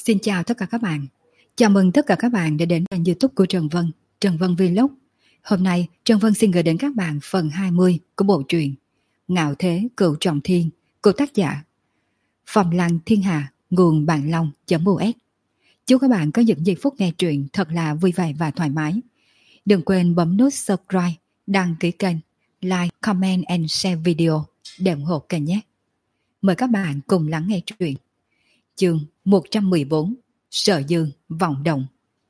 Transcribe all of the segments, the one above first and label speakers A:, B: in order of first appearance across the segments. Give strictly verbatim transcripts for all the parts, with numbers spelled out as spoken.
A: Xin chào tất cả các bạn. Chào mừng tất cả các bạn đã đến kênh YouTube của Trần Vân, Trần Vân Vlog. Hôm nay, Trần Vân xin gửi đến các bạn phần hai mươi của bộ truyện Ngạo Thế Cửu Trọng Thiên của tác giả Phong Lăng Thiên Hà, nguồn Bạn Long.us. Chúc các bạn có những giây phút nghe truyện thật là vui vẻ và thoải mái. Đừng quên bấm nút subscribe, đăng ký kênh, like, comment and share video để ủng hộ kênh nhé. Mời các bạn cùng lắng nghe truyện. Chương một trăm mười bốn, Sở Dương vọng động.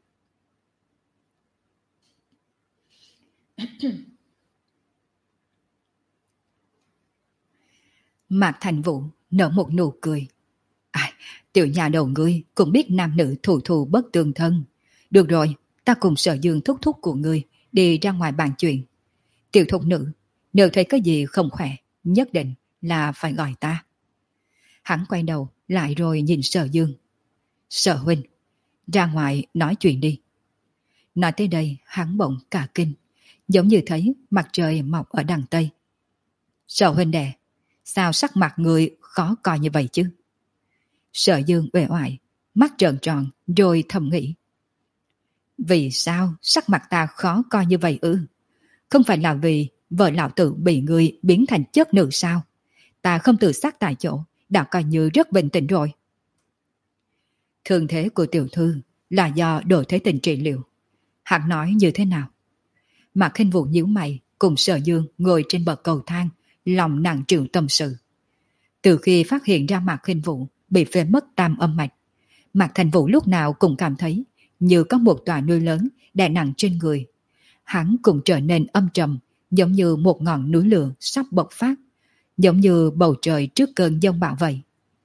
A: Mạc Thành Vũ nở một nụ cười. À, tiểu nhà đầu ngươi cũng biết nam nữ thù thù bất tương thân. Được rồi, ta cùng Sở Dương thúc thúc của ngươi đi ra ngoài bàn chuyện. Tiểu thục nữ, nếu thấy cái gì không khỏe, nhất định là phải gọi ta. Hắn quay đầu lại rồi nhìn Sở Dương. Sở huynh, ra ngoài nói chuyện đi. Nói tới đây hắn bỗng cả kinh, giống như thấy mặt trời mọc ở đằng Tây. Sở huynh đệ, sao sắc mặt người khó coi như vậy chứ? Sở Dương uể oải, mắt trợn tròn rồi thầm nghĩ. Vì sao sắc mặt ta khó coi như vậy ư? Không phải là vì vợ lão tử bị người biến thành chất nữ sao? Ta không tự sát tại chỗ, đã coi như rất bình tĩnh rồi. Thương thế của tiểu thư là do đổi thế tình trị liệu. Hắn nói như thế nào? Mạc Khinh Vũ nhíu mày cùng Sở Dương ngồi trên bậc cầu thang, lòng nặng trĩu tâm sự. Từ khi phát hiện ra Mạc Khinh Vũ bị phế mất tam âm mạch, Mạc Thành Vũ lúc nào cũng cảm thấy như có một tòa núi lớn đè nặng trên người. Hắn cũng trở nên âm trầm, giống như một ngọn núi lửa sắp bộc phát, giống như bầu trời trước cơn giông bão vậy.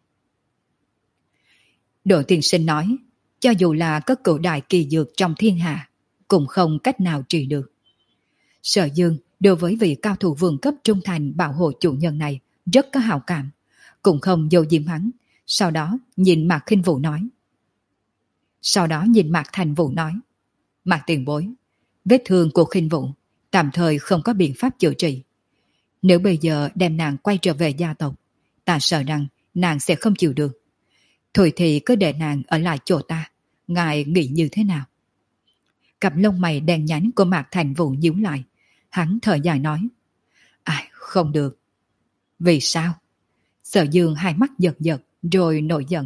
A: Đỗ tiên sinh nói, cho dù là có cửu đại kỳ dược trong thiên hạ, cũng không cách nào trị được. Sở Dương đối với vị cao thủ vườn cấp trung thành bảo hộ chủ nhân này rất có hảo cảm, cũng không dâu diếm hắn. Sau đó nhìn Mạc Khinh Vũ nói. Sau đó nhìn Mạc Thành Vũ nói, Mạc tiền bối, vết thương của Khinh Vũ tạm thời không có biện pháp chữa trị. Nếu bây giờ đem nàng quay trở về gia tộc, ta sợ rằng nàng sẽ không chịu được. Thôi thì cứ để nàng ở lại chỗ ta, ngài nghĩ như thế nào? Cặp lông mày đen nhánh của Mạc Thành Vũ nhíu lại, hắn thở dài nói. À, không được. Vì sao? Sở Dương hai mắt giật giật rồi nổi giận.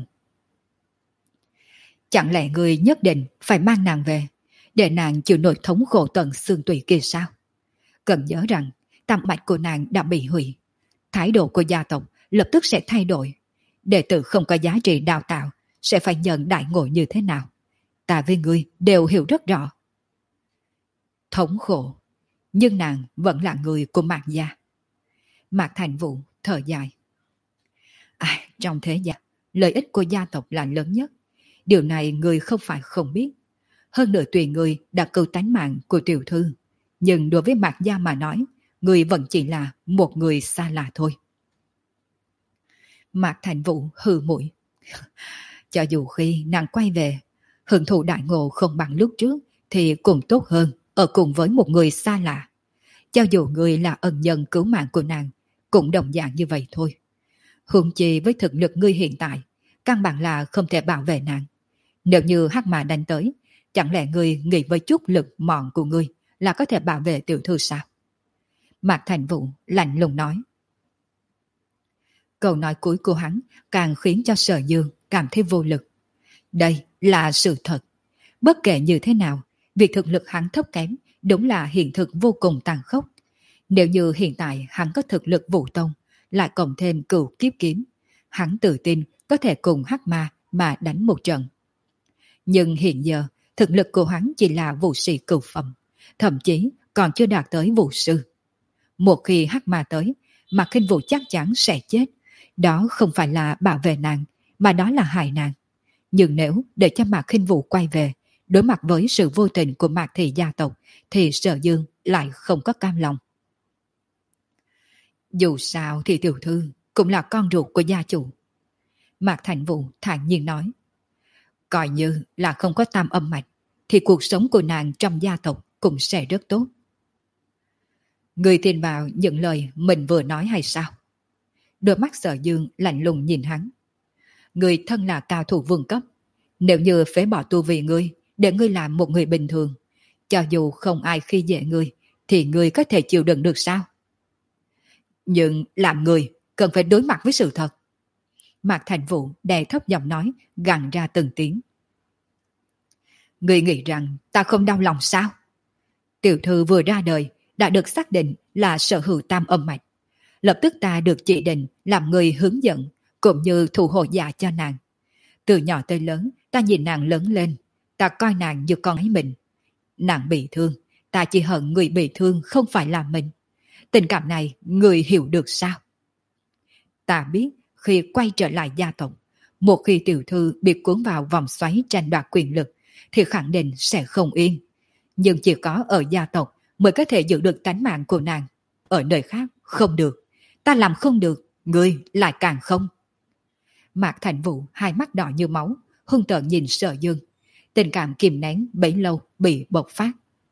A: Chẳng lẽ người nhất định phải mang nàng về, để nàng chịu nỗi thống khổ tận xương tủy kia sao? Cần nhớ rằng tam mạch của nàng đã bị hủy, thái độ của gia tộc lập tức sẽ thay đổi. Đệ tử không có giá trị đào tạo sẽ phải nhận đại ngộ như thế nào? Ta với ngươi đều hiểu rất rõ. Thống khổ, nhưng nàng vẫn là người của Mạc gia. Mạc Thành Vũ thở dài. À, trong thế gian, lợi ích của gia tộc là lớn nhất. Điều này người không phải không biết. Hơn nữa tùy người đã cứu tánh mạng của tiểu thư. Nhưng đối với Mạc gia mà nói, người vẫn chỉ là một người xa lạ thôi. Mạc Thành Vũ hừ mũi. Cho dù khi nàng quay về, hưởng thụ đại ngộ không bằng lúc trước, thì cũng tốt hơn ở cùng với một người xa lạ. Cho dù người là ân nhân cứu mạng của nàng, cũng đồng dạng như vậy thôi. Huống chi với thực lực ngươi hiện tại, căn bản là không thể bảo vệ nàng. Nếu như hắc mà đánh tới, chẳng lẽ ngươi nghĩ với chút lực mọn của ngươi là có thể bảo vệ tiểu thư sao? Mạc Thành Vũ lạnh lùng nói. Câu nói cuối của hắn càng khiến cho Sở Dương cảm thấy vô lực. Đây là sự thật. Bất kể như thế nào, việc thực lực hắn thấp kém đúng là hiện thực vô cùng tàn khốc. Nếu như hiện tại hắn có thực lực vũ tông, lại cộng thêm cửu kiếp kiếm, hắn tự tin có thể cùng hắc ma mà đánh một trận. Nhưng hiện giờ, thực lực của hắn chỉ là vũ sĩ cửu phẩm, thậm chí còn chưa đạt tới vũ sư. Một khi hắc ma tới, Mạc Khinh Vũ chắc chắn sẽ chết. Đó không phải là bảo vệ nàng, mà đó là hại nàng. Nhưng nếu để cho Mạc Khinh Vũ quay về, đối mặt với sự vô tình của Mạc thị gia tộc, thì Sở Dương lại không có cam lòng. Dù sao thì tiểu thư cũng là con ruột của gia chủ. Mạc Thành Vũ thản nhiên nói. Coi như là không có tam âm mạch, thì cuộc sống của nàng trong gia tộc cũng sẽ rất tốt. Người tin vào những lời mình vừa nói hay sao? Đôi mắt Sở Dương lạnh lùng nhìn hắn. Người thân là cao thủ vương cấp, Nếu như phế bỏ tu vì ngươi, để ngươi làm một người bình thường, cho dù không ai khi dễ ngươi, thì ngươi có thể chịu đựng được sao? Nhưng làm người cần phải đối mặt với sự thật. Mạc Thành Vũ đè thấp giọng nói, gằn ra từng tiếng. Ngươi nghĩ rằng ta không đau lòng sao? Tiểu thư vừa ra đời đã được xác định là sở hữu tam âm mạch. Lập tức ta được chỉ định làm người hướng dẫn cũng như thủ hộ giả cho nàng. Từ nhỏ tới lớn ta nhìn nàng lớn lên, ta coi nàng như con ấy mình. Nàng bị thương, ta chỉ hận người bị thương không phải là mình. Tình cảm này người hiểu được sao? Ta biết khi quay trở lại gia tộc, một khi tiểu thư bị cuốn vào vòng xoáy tranh đoạt quyền lực thì khẳng định sẽ không yên. Nhưng chỉ có ở gia tộc mới có thể giữ được tánh mạng của nàng. Ở nơi khác không được. Ta làm không được, ngươi lại càng không. Mạc Thành Vũ hai mắt đỏ như máu, hung tợn nhìn Sở Dương. Tình cảm kìm nén bấy lâu bị bộc phát.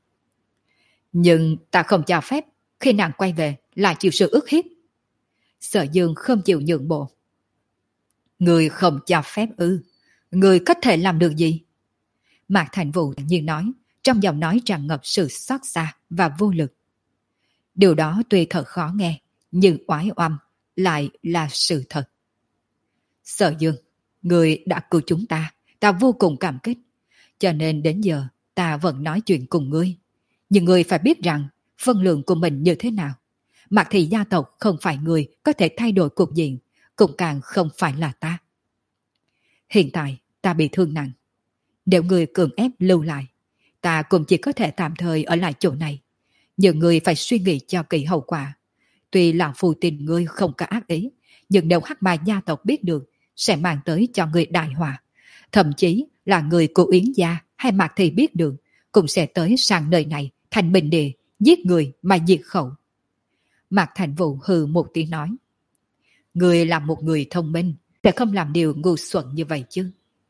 A: Nhưng ta không cho phép khi nàng quay về lại chịu sự ức hiếp. Sở Dương không chịu nhượng bộ. Người không cho phép ư? Người có thể làm được gì? Mạc Thành Vũ như nói, trong giọng nói tràn ngập sự xót xa và vô lực. Điều đó tuy thật khó nghe, nhưng oái oăm lại là sự thật. Sở Dương, người đã cứu chúng ta, ta vô cùng cảm kích. Cho nên đến giờ ta vẫn nói chuyện cùng ngươi. Nhưng ngươi phải biết rằng phân lượng của mình như thế nào. Mặc thì gia tộc không phải người có thể thay đổi cục diện, cũng càng không phải là ta. Hiện tại ta bị thương nặng. Nếu ngươi cường ép lưu lại, ta cũng chỉ có thể tạm thời ở lại chỗ này. Nhưng ngươi phải suy nghĩ cho kỹ hậu quả. Tuy lão phu tin ngươi không có ác ý, nhưng nếu hắc ma gia tộc biết được, sẽ mang tới cho ngươi đại họa. Thậm chí là người của Yến gia hay Mạc Thị biết được, cũng sẽ tới sang nơi này thành bình địa, giết người mà diệt khẩu. Mạc Thành Vũ hừ một tiếng nói. Ngươi là một người thông minh, sẽ không làm điều ngu xuẩn như vậy chứ.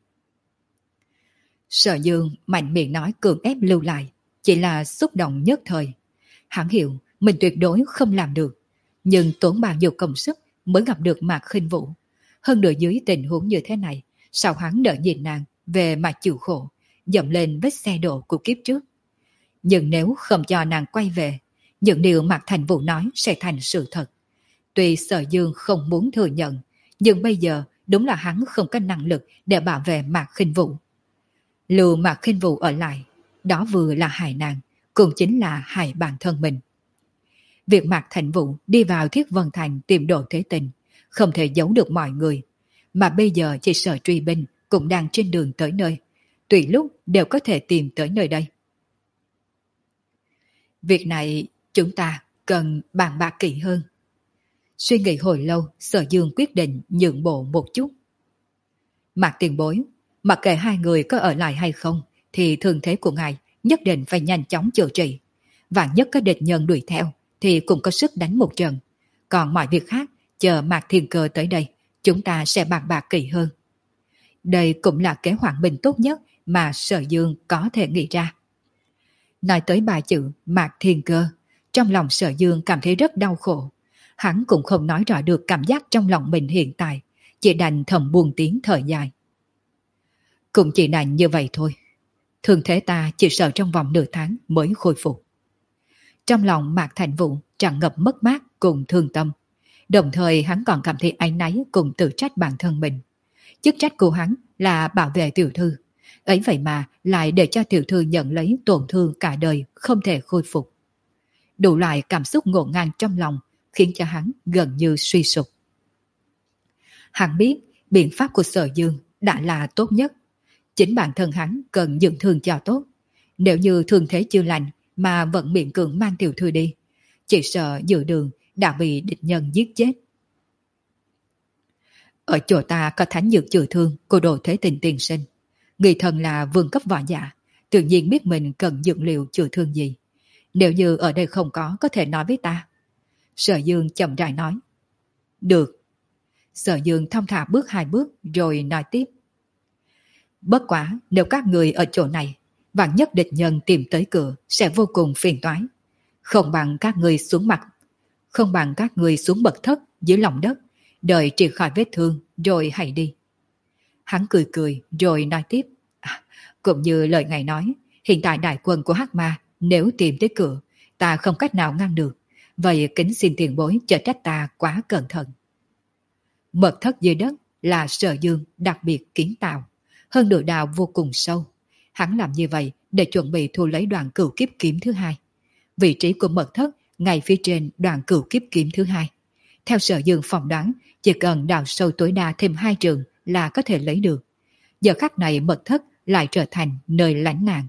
A: Sở Dương mạnh miệng nói cường ép lưu lại, chỉ là xúc động nhất thời. Hắn hiểu mình tuyệt đối không làm được, nhưng tốn bao nhiêu công sức mới gặp được Mạc Khinh Vũ. Hơn nữa dưới tình huống như thế này, sao hắn đợi nhìn nàng về mà chịu khổ, dậm lên vết xe đổ của kiếp trước. Nhưng nếu không cho nàng quay về, những điều Mạc Thành Vũ nói sẽ thành sự thật. Tuy Sở Dương không muốn thừa nhận, nhưng bây giờ đúng là hắn không có năng lực để bảo vệ Mạc Khinh Vũ. Lưu Mạc Khinh Vũ ở lại, đó vừa là hại nàng, cũng chính là hại bản thân mình. Việc Mạc Thành Vũ đi vào Thiết Vân Thành tìm Đỗ Thế Tình, không thể giấu được mọi người, mà bây giờ chỉ sợ truy binh cũng đang trên đường tới nơi, tùy lúc đều có thể tìm tới nơi đây. Việc này chúng ta cần bàn bạc kỹ hơn. Suy nghĩ hồi lâu, Sở Dương quyết định nhượng bộ một chút. Mạc tiền bối, mặc kệ hai người có ở lại hay không, thì thương thế của ngài nhất định phải nhanh chóng chữa trị. Và nhất có địch nhân đuổi theo, thì cũng có sức đánh một trận. Còn mọi việc khác, chờ Mạc Thiên Cơ tới đây, chúng ta sẽ bàn bạc kỹ hơn. Đây cũng là kế hoạch bình tốt nhất mà Sở Dương có thể nghĩ ra. Nói tới ba chữ Mạc Thiên Cơ, trong lòng Sở Dương cảm thấy rất đau khổ. Hắn cũng không nói rõ được cảm giác trong lòng mình hiện tại, chỉ đành thầm buông tiếng thở dài. Cũng chỉ đành như vậy thôi. Thương thế ta chỉ sợ trong vòng nửa tháng mới khôi phục. Trong lòng Mạc Thành Vũ tràn ngập mất mát cùng thương tâm. Đồng thời hắn còn cảm thấy áy náy cùng tự trách bản thân mình. Chức trách của hắn là bảo vệ tiểu thư. Ấy vậy mà lại để cho tiểu thư nhận lấy tổn thương cả đời không thể khôi phục. Đủ loại cảm xúc ngổn ngang trong lòng khiến cho hắn gần như suy sụp. Hắn biết biện pháp của Sở Dương đã là tốt nhất. Chính bản thân hắn cần dưỡng thương cho tốt. Nếu như thương thế chưa lành mà vẫn miệng cường mang tiểu thư đi, chỉ sợ giữa đường đã bị địch nhân giết chết. Ở chỗ ta có thánh dược chữa thương của Đồ Thế Tình tiền sinh. Người thần là vương cấp võ giả, tự nhiên biết mình cần dược liệu chữa thương gì. Nếu như ở đây không có, có thể nói với ta. Sở Dương chậm rãi nói. Được. Sở Dương thong thả bước hai bước rồi nói tiếp. Bất quá nếu các người ở chỗ này, vạn nhất địch nhân tìm tới cửa sẽ vô cùng phiền toái. Không bằng các người xuống mặt, không bằng các người xuống bậc thất dưới lòng đất, đợi trị khỏi vết thương rồi hãy đi. Hắn cười cười rồi nói tiếp. Cũng như lời ngài nói, hiện tại đại quân của Hắc Ma nếu tìm tới cửa, ta không cách nào ngăn được. Vậy kính xin tiền bối chớ trách ta quá cẩn thận. Mật thất dưới đất là Sở Dương đặc biệt kiến tạo, hơn nữa đào vô cùng sâu. Hắn làm như vậy để chuẩn bị thu lấy đoạn cửu kiếp kiếm thứ hai. Vị trí của mật thất ngay phía trên đoạn cửu kiếp kiếm thứ hai. Theo Sở Dương phỏng đoán, chỉ cần đào sâu tối đa thêm hai trường là có thể lấy được. Giờ khắc này mật thất lại trở thành nơi lánh nạn.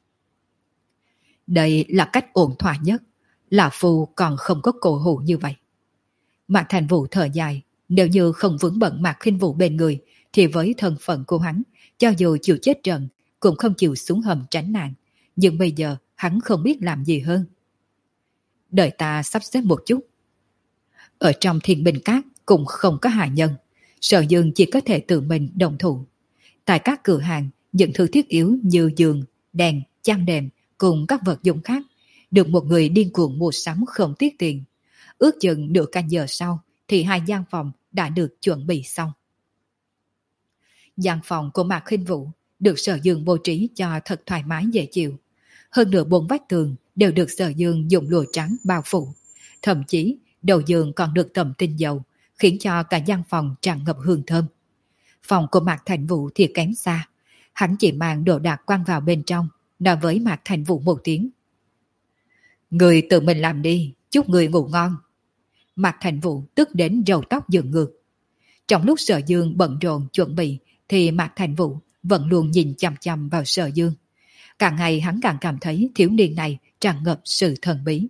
A: Đây là cách ổn thỏa nhất. Lão Phu còn không có cổ hủ như vậy. Mạc Thành Vũ thở dài, nếu như không vướng bận Mạc Khinh Vũ bên người, thì với thân phận của hắn, cho dù chịu chết trận, cũng không chịu xuống hầm tránh nạn. Nhưng bây giờ hắn không biết làm gì hơn. Đợi ta sắp xếp một chút. Ở trong Thiên Bình Các cũng không có hạ nhân, Sở Dương chỉ có thể tự mình động thủ. Tại các cửa hàng, những thứ thiết yếu như giường, đèn, chăn đệm cùng các vật dụng khác được một người điên cuồng mua sắm không tiếc tiền. Ước chừng nửa canh giờ sau thì hai gian phòng đã được chuẩn bị xong. Gian phòng của Mạc Khinh Vũ được Sở Dương bố trí cho thật thoải mái dễ chịu. Hơn nửa bốn vách tường đều được Sở Dương dùng lụa trắng bao phủ. Thậm chí đầu giường còn được tẩm tinh dầu, khiến cho cả gian phòng tràn ngập hương thơm. Phòng của Mạc Thành Vũ thì kém xa. Hắn chỉ mang đồ đạc quăng vào bên trong, nói với Mạc Thành Vũ một tiếng. Người tự mình làm đi, chúc người ngủ ngon. Mạc Thành Vũ tức đến râu tóc dựng ngược. Trong lúc Sở Dương bận rộn chuẩn bị, thì Mạc Thành Vũ vẫn luôn nhìn chằm chằm vào Sở Dương. Càng ngày hắn càng cảm thấy thiếu niên này tràn ngập sự thần bí.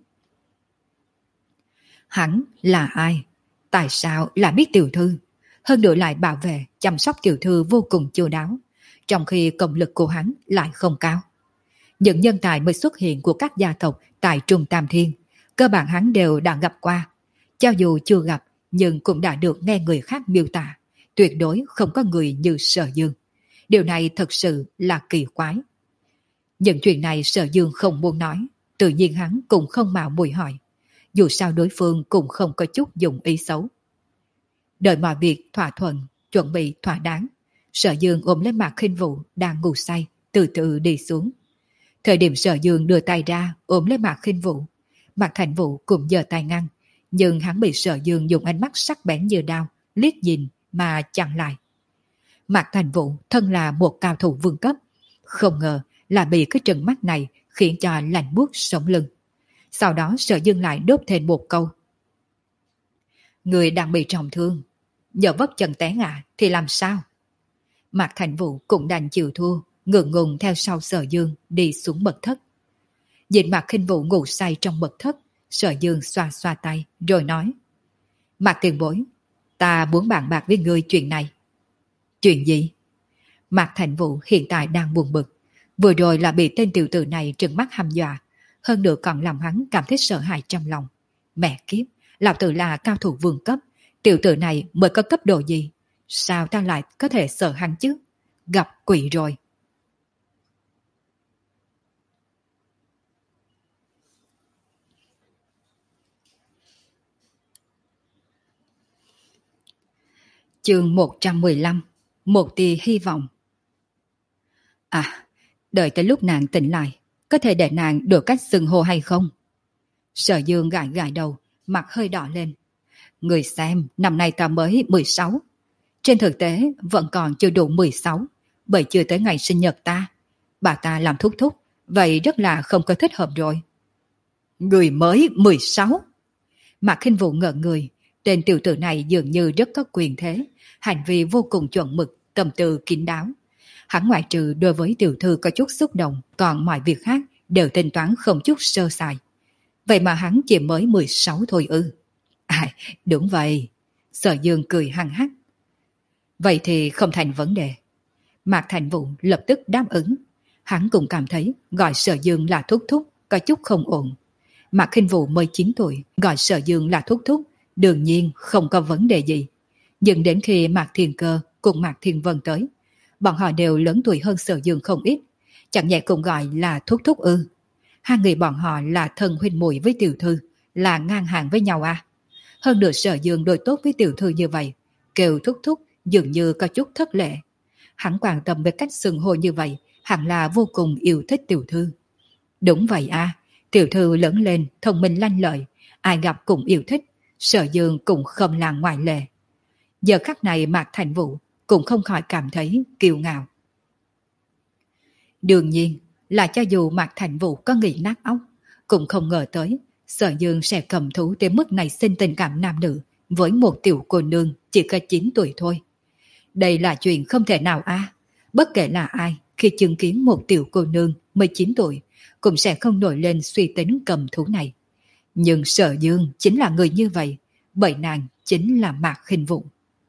A: Hắn là ai? Tại sao lại biết tiểu thư? Hơn nữa lại bảo vệ, chăm sóc tiểu thư vô cùng chu đáo, trong khi công lực của hắn lại không cao. Những nhân tài mới xuất hiện của các gia tộc tại Trung Tam Thiên, cơ bản hắn đều đã gặp qua. Cho dù chưa gặp, nhưng cũng đã được nghe người khác miêu tả. Tuyệt đối không có người như Sở Dương. Điều này thật sự là kỳ quái. Những chuyện này Sở Dương không muốn nói, tự nhiên hắn cũng không mạo muội hỏi. Dù sao đối phương cũng không có chút dụng ý xấu. Đợi mọi việc thỏa thuận, chuẩn bị thỏa đáng, Sở Dương ôm lấy Mạc Khinh Vũ đang ngủ say, từ từ đi xuống. Thời điểm Sở Dương đưa tay ra ôm lấy Mạc Khinh Vũ, Mạc Thành Vũ cũng giơ tay ngăn, nhưng hắn bị Sở Dương dùng ánh mắt sắc bén như đao liếc nhìn mà chặn lại. Mạc Thành Vũ thân là một cao thủ vương cấp, không ngờ là bị cái trừng mắt này khiến cho lạnh buốt sống lưng. Sau đó Sở Dương lại đốt thêm một câu. Người đang bị trọng thương, nhờ vấp chân té ngã thì làm sao? Mạc Thành Vũ cũng đành chịu thua, ngượng ngùng theo sau Sở Dương đi xuống mật thất. Nhìn Mạc Khinh Vũ ngủ say trong mật thất, Sở Dương xoa xoa tay rồi nói. Mạc tiền bối, ta muốn bàn bạc với ngươi chuyện này. Chuyện gì? Mạc Thành Vũ hiện tại đang buồn bực. Vừa rồi là bị tên tiểu tử này trừng mắt hăm dọa, hơn nữa còn làm hắn cảm thấy sợ hãi trong lòng. Mẹ kiếp, lão tử là cao thủ vương cấp, tiểu tử này mới có cấp độ gì? Sao ta lại có thể sợ hắn chứ? Gặp quỷ rồi. Chương một trăm mười lăm. Một tia hy vọng. À, đợi tới lúc nàng tỉnh lại, có thể để nàng được cách xưng hô hay không? Sở Dương gãi gãi đầu, mặt hơi đỏ lên. Người xem, năm nay ta mới mười sáu. Trên thực tế vẫn còn chưa đủ mười sáu, bởi chưa tới ngày sinh nhật ta. Bà ta làm thúc thúc, vậy rất là không có thích hợp rồi. Người mới mười sáu? Mạc Khinh Vũ ngỡ người, tên tiểu tử này dường như rất có quyền thế, hành vi vô cùng chuẩn mực, tâm tư kín đáo. Hắn ngoại trừ đối với tiểu thư có chút xúc động, còn mọi việc khác đều tính toán không chút sơ sài. Vậy mà hắn chỉ mới mười sáu thôi ư? À, đúng vậy. Sở Dương cười hăng hắc. Vậy thì không thành vấn đề. Mạc Thành Vũ lập tức đáp ứng. Hắn cũng cảm thấy gọi Sở Dương là thúc thúc có chút không ổn. Mạc Khinh Vũ mới chín tuổi, gọi Sở Dương là thúc thúc, đương nhiên không có vấn đề gì. Nhưng đến khi Mạc Thiên Cơ cùng Mạc Thiên Vân tới, bọn họ đều lớn tuổi hơn Sở Dương không ít, chẳng nhẹ cũng gọi là thúc thúc ư? Hai người bọn họ là thân huynh muội với tiểu thư, là ngang hàng với nhau à? Hơn nữa Sở Dương đối tốt với tiểu thư như vậy, kêu thúc thúc dường như có chút thất lễ. hắn quan tâm về cách xưng hô như vậy, hẳn là vô cùng yêu thích tiểu thư. Đúng vậy à, tiểu thư lớn lên, thông minh lanh lợi, ai gặp cũng yêu thích, Sở Dương cũng không là ngoại lệ. Giờ khắc này Mạc Thành Vũ cũng không khỏi cảm thấy kiêu ngạo. Đương nhiên là cho dù Mạc Thành Vũ có nghĩ nát óc, cũng không ngờ tới Sở Dương sẽ cầm thú tới mức này sinh tình cảm nam nữ với một tiểu cô nương chỉ có chín tuổi thôi. Đây là chuyện không thể nào a à. Bất kể là ai, khi chứng kiến một tiểu cô nương mười chín tuổi, cũng sẽ không nổi lên suy tính cầm thú này. Nhưng Sở Dương chính là người như vậy, bởi nàng chính là Mạc Khinh Vũ.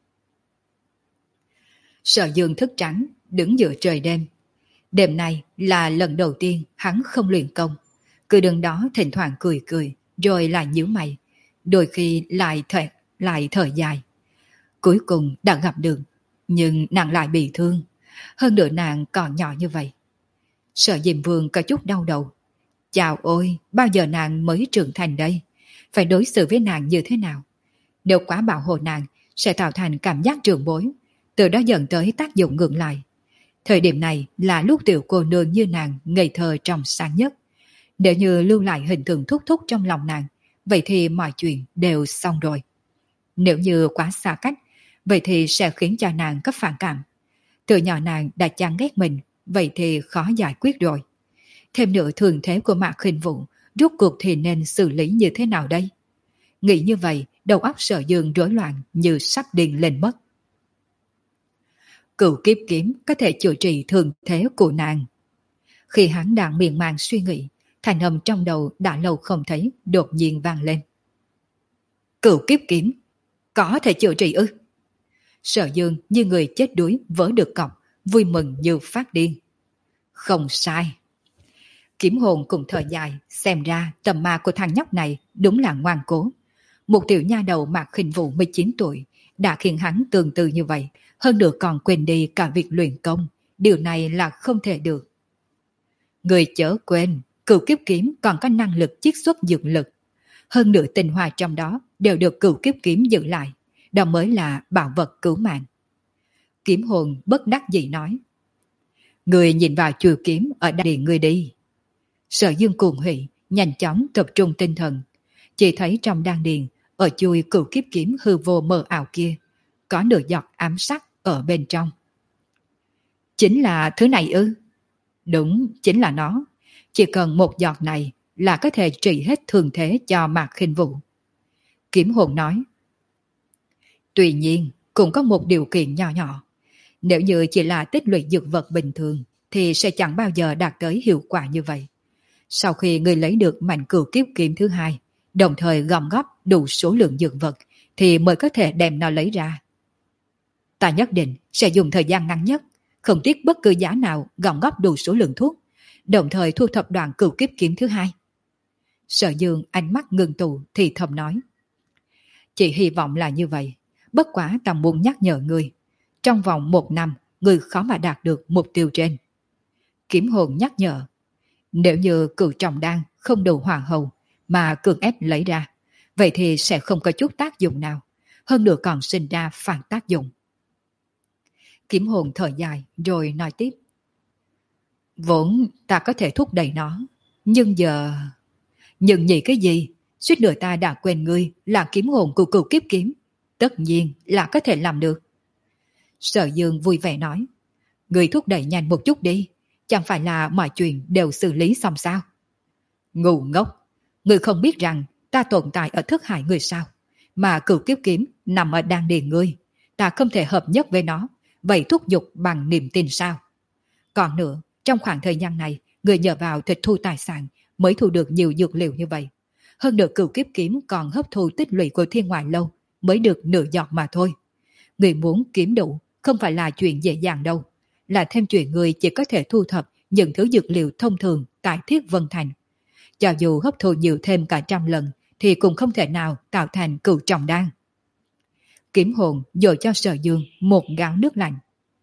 A: Sở Dương thức trắng, đứng giữa trời đêm. Đêm này là lần đầu tiên hắn không luyện công. Cứ đứng đó thỉnh thoảng cười cười, rồi lại nhíu mày, đôi khi lại thở, lại thở dài. Cuối cùng đã gặp được, nhưng nàng lại bị thương. Hơn nữa nàng còn nhỏ như vậy. Sở Diêm Vương có chút đau đầu. Chào ôi, bao giờ nàng mới trưởng thành đây? Phải đối xử với nàng như thế nào? Nếu quá bảo hộ nàng, sẽ tạo thành cảm giác trưởng bối, từ đó dẫn tới tác dụng ngược lại. Thời điểm này là lúc tiểu cô nương như nàng ngây thơ trong sáng nhất. Nếu như lưu lại hình tượng thúc thúc trong lòng nàng, vậy thì mọi chuyện đều xong rồi. Nếu như quá xa cách, vậy thì sẽ khiến cho nàng có phản cảm. Từ nhỏ nàng đã chán ghét mình, vậy thì khó giải quyết rồi. Thêm nữa thường thế của Mạc Khinh Vũ, rốt cuộc thì nên xử lý như thế nào đây? Nghĩ như vậy, đầu óc Sở Dương rối loạn như sắp điên lên mất. Cửu kiếp kiếm có thể chữa trị thường thế của nàng. Khi hắn đang miên man suy nghĩ, thành âm trong đầu đã lâu không thấy đột nhiên vang lên. Cửu kiếp kiếm có thể chữa trị ư? Sở Dương như người chết đuối vớ được cọc, vui mừng như phát điên. Không sai. Kiếm hồn cùng thở dài, xem ra tầm ma của thằng nhóc này đúng là ngoan cố. Một tiểu nha đầu Mạc Khinh Vũ mười chín tuổi đã khiến hắn tương tự như vậy, hơn nữa còn quên đi cả việc luyện công. Điều này là không thể được. Người chớ quên, cửu kiếp kiếm còn có năng lực chiết xuất dược lực. Hơn nữa tinh hoa trong đó đều được cửu kiếp kiếm giữ lại. Đó mới là bảo vật cứu mạng. Kiếm hồn bất đắc dĩ nói. Người nhìn vào chùi kiếm ở đan điền người đi. Sở Dương cuồng hỉ, nhanh chóng tập trung tinh thần. Chỉ thấy trong đan điền, ở chui cửu kiếp kiếm hư vô mờ ảo kia, có nửa giọt ám sắc ở bên trong. Chính là thứ này ư? Đúng, chính là nó. Chỉ cần một giọt này là có thể trị hết thường thế cho Mạc Khinh Vũ. Kiếm hồn nói. Tuy nhiên, cũng có một điều kiện nhỏ nhỏ. Nếu như chỉ là tích lũy dược vật bình thường, thì sẽ chẳng bao giờ đạt tới hiệu quả như vậy. Sau khi người lấy được mảnh cửu kiếp kiếm thứ hai, đồng thời gom góp đủ số lượng dược vật, thì mới có thể đem nó lấy ra. Ta nhất định sẽ dùng thời gian ngắn nhất, không tiếc bất cứ giá nào gom góp đủ số lượng thuốc, đồng thời thu thập đoạn cửu kiếp kiếm thứ hai. Sở Dương ánh mắt ngưng tụ thì thầm nói. Chỉ hy vọng là như vậy, bất quá ta muốn nhắc nhở người. Trong vòng một năm, người khó mà đạt được mục tiêu trên. Kiếm hồn nhắc nhở. Nếu như cửu trọng đan không đủ hòa hậu mà cường ép lấy ra, vậy thì sẽ không có chút tác dụng nào, hơn nữa còn sinh ra phản tác dụng. Kiếm hồn thở dài rồi nói tiếp. Vốn ta có thể thúc đẩy nó, nhưng giờ... Nhưng nhị cái gì? Suýt nữa ta đã quên ngươi là kiếm hồn của cửu kiếp kiếm. Tất nhiên là có thể làm được. Sở Dương vui vẻ nói. Ngươi thúc đẩy nhanh một chút đi, chẳng phải là mọi chuyện đều xử lý xong sao? Ngu ngốc, ngươi không biết rằng ta tồn tại ở thức hải ngươi sao? Mà cửu kiếp kiếm nằm ở đan điền ngươi, ta không thể hợp nhất với nó, vậy thúc giục bằng niềm tin sao? Còn nữa, trong khoảng thời gian này, ngươi nhờ vào tịch thu tài sản mới thu được nhiều dược liệu như vậy. Hơn nữa cửu kiếp kiếm còn hấp thu tích lũy của thiên ngoại lâu mới được nửa giọt mà thôi. Ngươi muốn kiếm đủ không phải là chuyện dễ dàng đâu, là thêm chuyện ngươi chỉ có thể thu thập những thứ dược liệu thông thường tại Thiết Vân Thành. Cho dù hấp thu nhiều thêm cả trăm lần thì cũng không thể nào tạo thành cửu trọng đan. Kiếm hồn dội cho Sở Dương một gáo nước lạnh.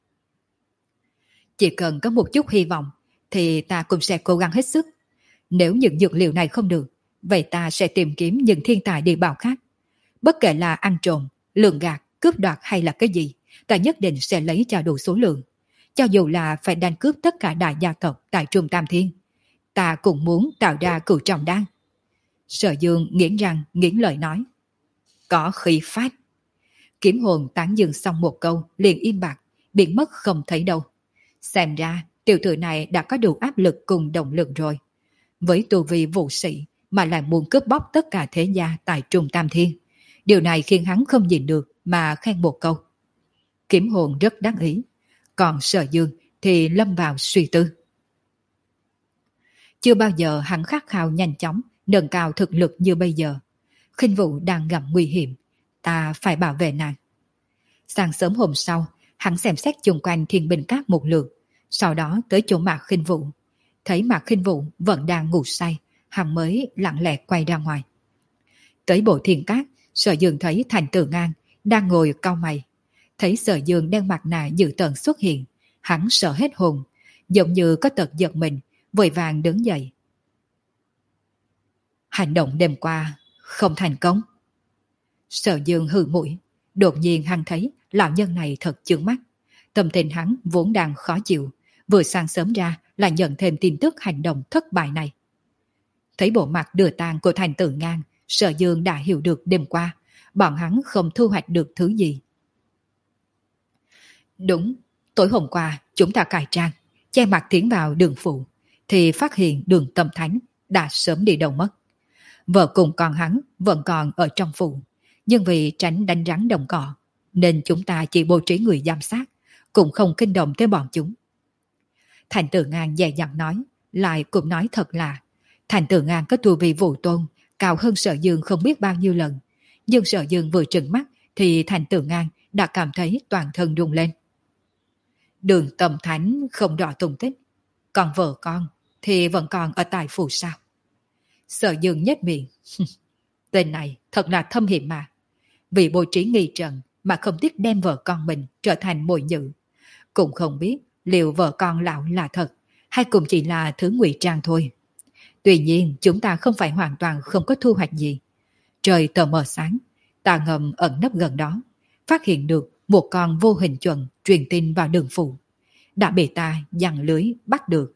A: Chỉ cần có một chút hy vọng thì ta cũng sẽ cố gắng hết sức. Nếu những dược liệu này không được, vậy ta sẽ tìm kiếm những thiên tài địa bảo khác. Bất kể là ăn trộm, lường gạt, cướp đoạt hay là cái gì, ta nhất định sẽ lấy cho đủ số lượng. cho dù là phải đánh cướp tất cả đại gia tộc tại Trung Tam Thiên, ta cũng muốn tạo ra cửu trọng đan. Sở Dương nghiến răng nghiến lợi nói. Có khí phách. Kiếm hồn tán dương xong một câu liền im bặt, biến mất không thấy đâu. Xem ra tiểu tử này đã có đủ áp lực cùng động lực rồi. Với tu vi vũ sĩ mà lại muốn cướp bóc tất cả thế gia tại Trung Tam Thiên. Điều này khiến hắn không nhìn được mà khen một câu. Kiếm hồn rất đắc ý. Còn Sở Dương thì lâm vào suy tư. Chưa bao giờ hắn khát khao nhanh chóng nâng cao thực lực như bây giờ. Khinh Vũ đang gặp nguy hiểm, ta phải bảo vệ nàng. Sáng sớm hôm sau, hắn xem xét chung quanh Thiên Bình Các một lượt, sau đó tới chỗ Mạc Khinh Vũ. Thấy Mạc Khinh Vũ vẫn đang ngủ say, hắn mới lặng lẽ quay ra ngoài. Tới bộ Thiên Các, Sở Dương thấy Thành Tử Ngang đang ngồi cau mày. Thấy Sở Dương đeo mặt nạ dữ tợn xuất hiện, hắn sợ hết hồn, giống như có tật giật mình, vội vàng đứng dậy. Hành động đêm qua không thành công. Sở Dương hừ mũi, đột nhiên hắn thấy lão nhân này thật chướng mắt. Tâm tình hắn vốn đang khó chịu, vừa sáng sớm ra lại nhận thêm tin tức hành động thất bại này. Thấy bộ mặt đưa tàn của Thành Tử Ngang, Sở Dương đã hiểu được đêm qua bọn hắn không thu hoạch được thứ gì. Đúng, tối hôm qua chúng ta cải trang, che mặt tiến vào đường phụ, thì phát hiện Đường Tâm Thánh đã sớm đi đâu mất. Vợ cùng con hắn vẫn còn ở trong phủ, nhưng vì tránh đánh rắn đồng cỏ, nên chúng ta chỉ bố trí người giám sát, cũng không kinh động tới bọn chúng. Thành Tử Ngang dè dặt nói, lại cũng nói thật là, Thành Tử Ngang có tu vi vũ tôn, cao hơn Sở Dương không biết bao nhiêu lần, nhưng Sở Dương vừa trừng mắt thì Thành Tử Ngang đã cảm thấy toàn thân rung lên. Đường Tâm Thánh không rõ tung tích, còn vợ con thì vẫn còn ở tại phủ sao? Sở Dương nhếch miệng. Tên này thật là thâm hiểm mà. Vì bố trí nghi trận mà không tiếc đem vợ con mình trở thành mồi nhự. Cũng không biết liệu vợ con lão là thật hay cũng chỉ là thứ ngụy trang thôi. Tuy nhiên chúng ta không phải hoàn toàn không có thu hoạch gì. Trời tờ mờ sáng, ta ngầm ẩn nấp gần đó, phát hiện được một con vô hình chuẩn truyền tin vào đường phủ. Đã bị ta giăng lưới bắt được.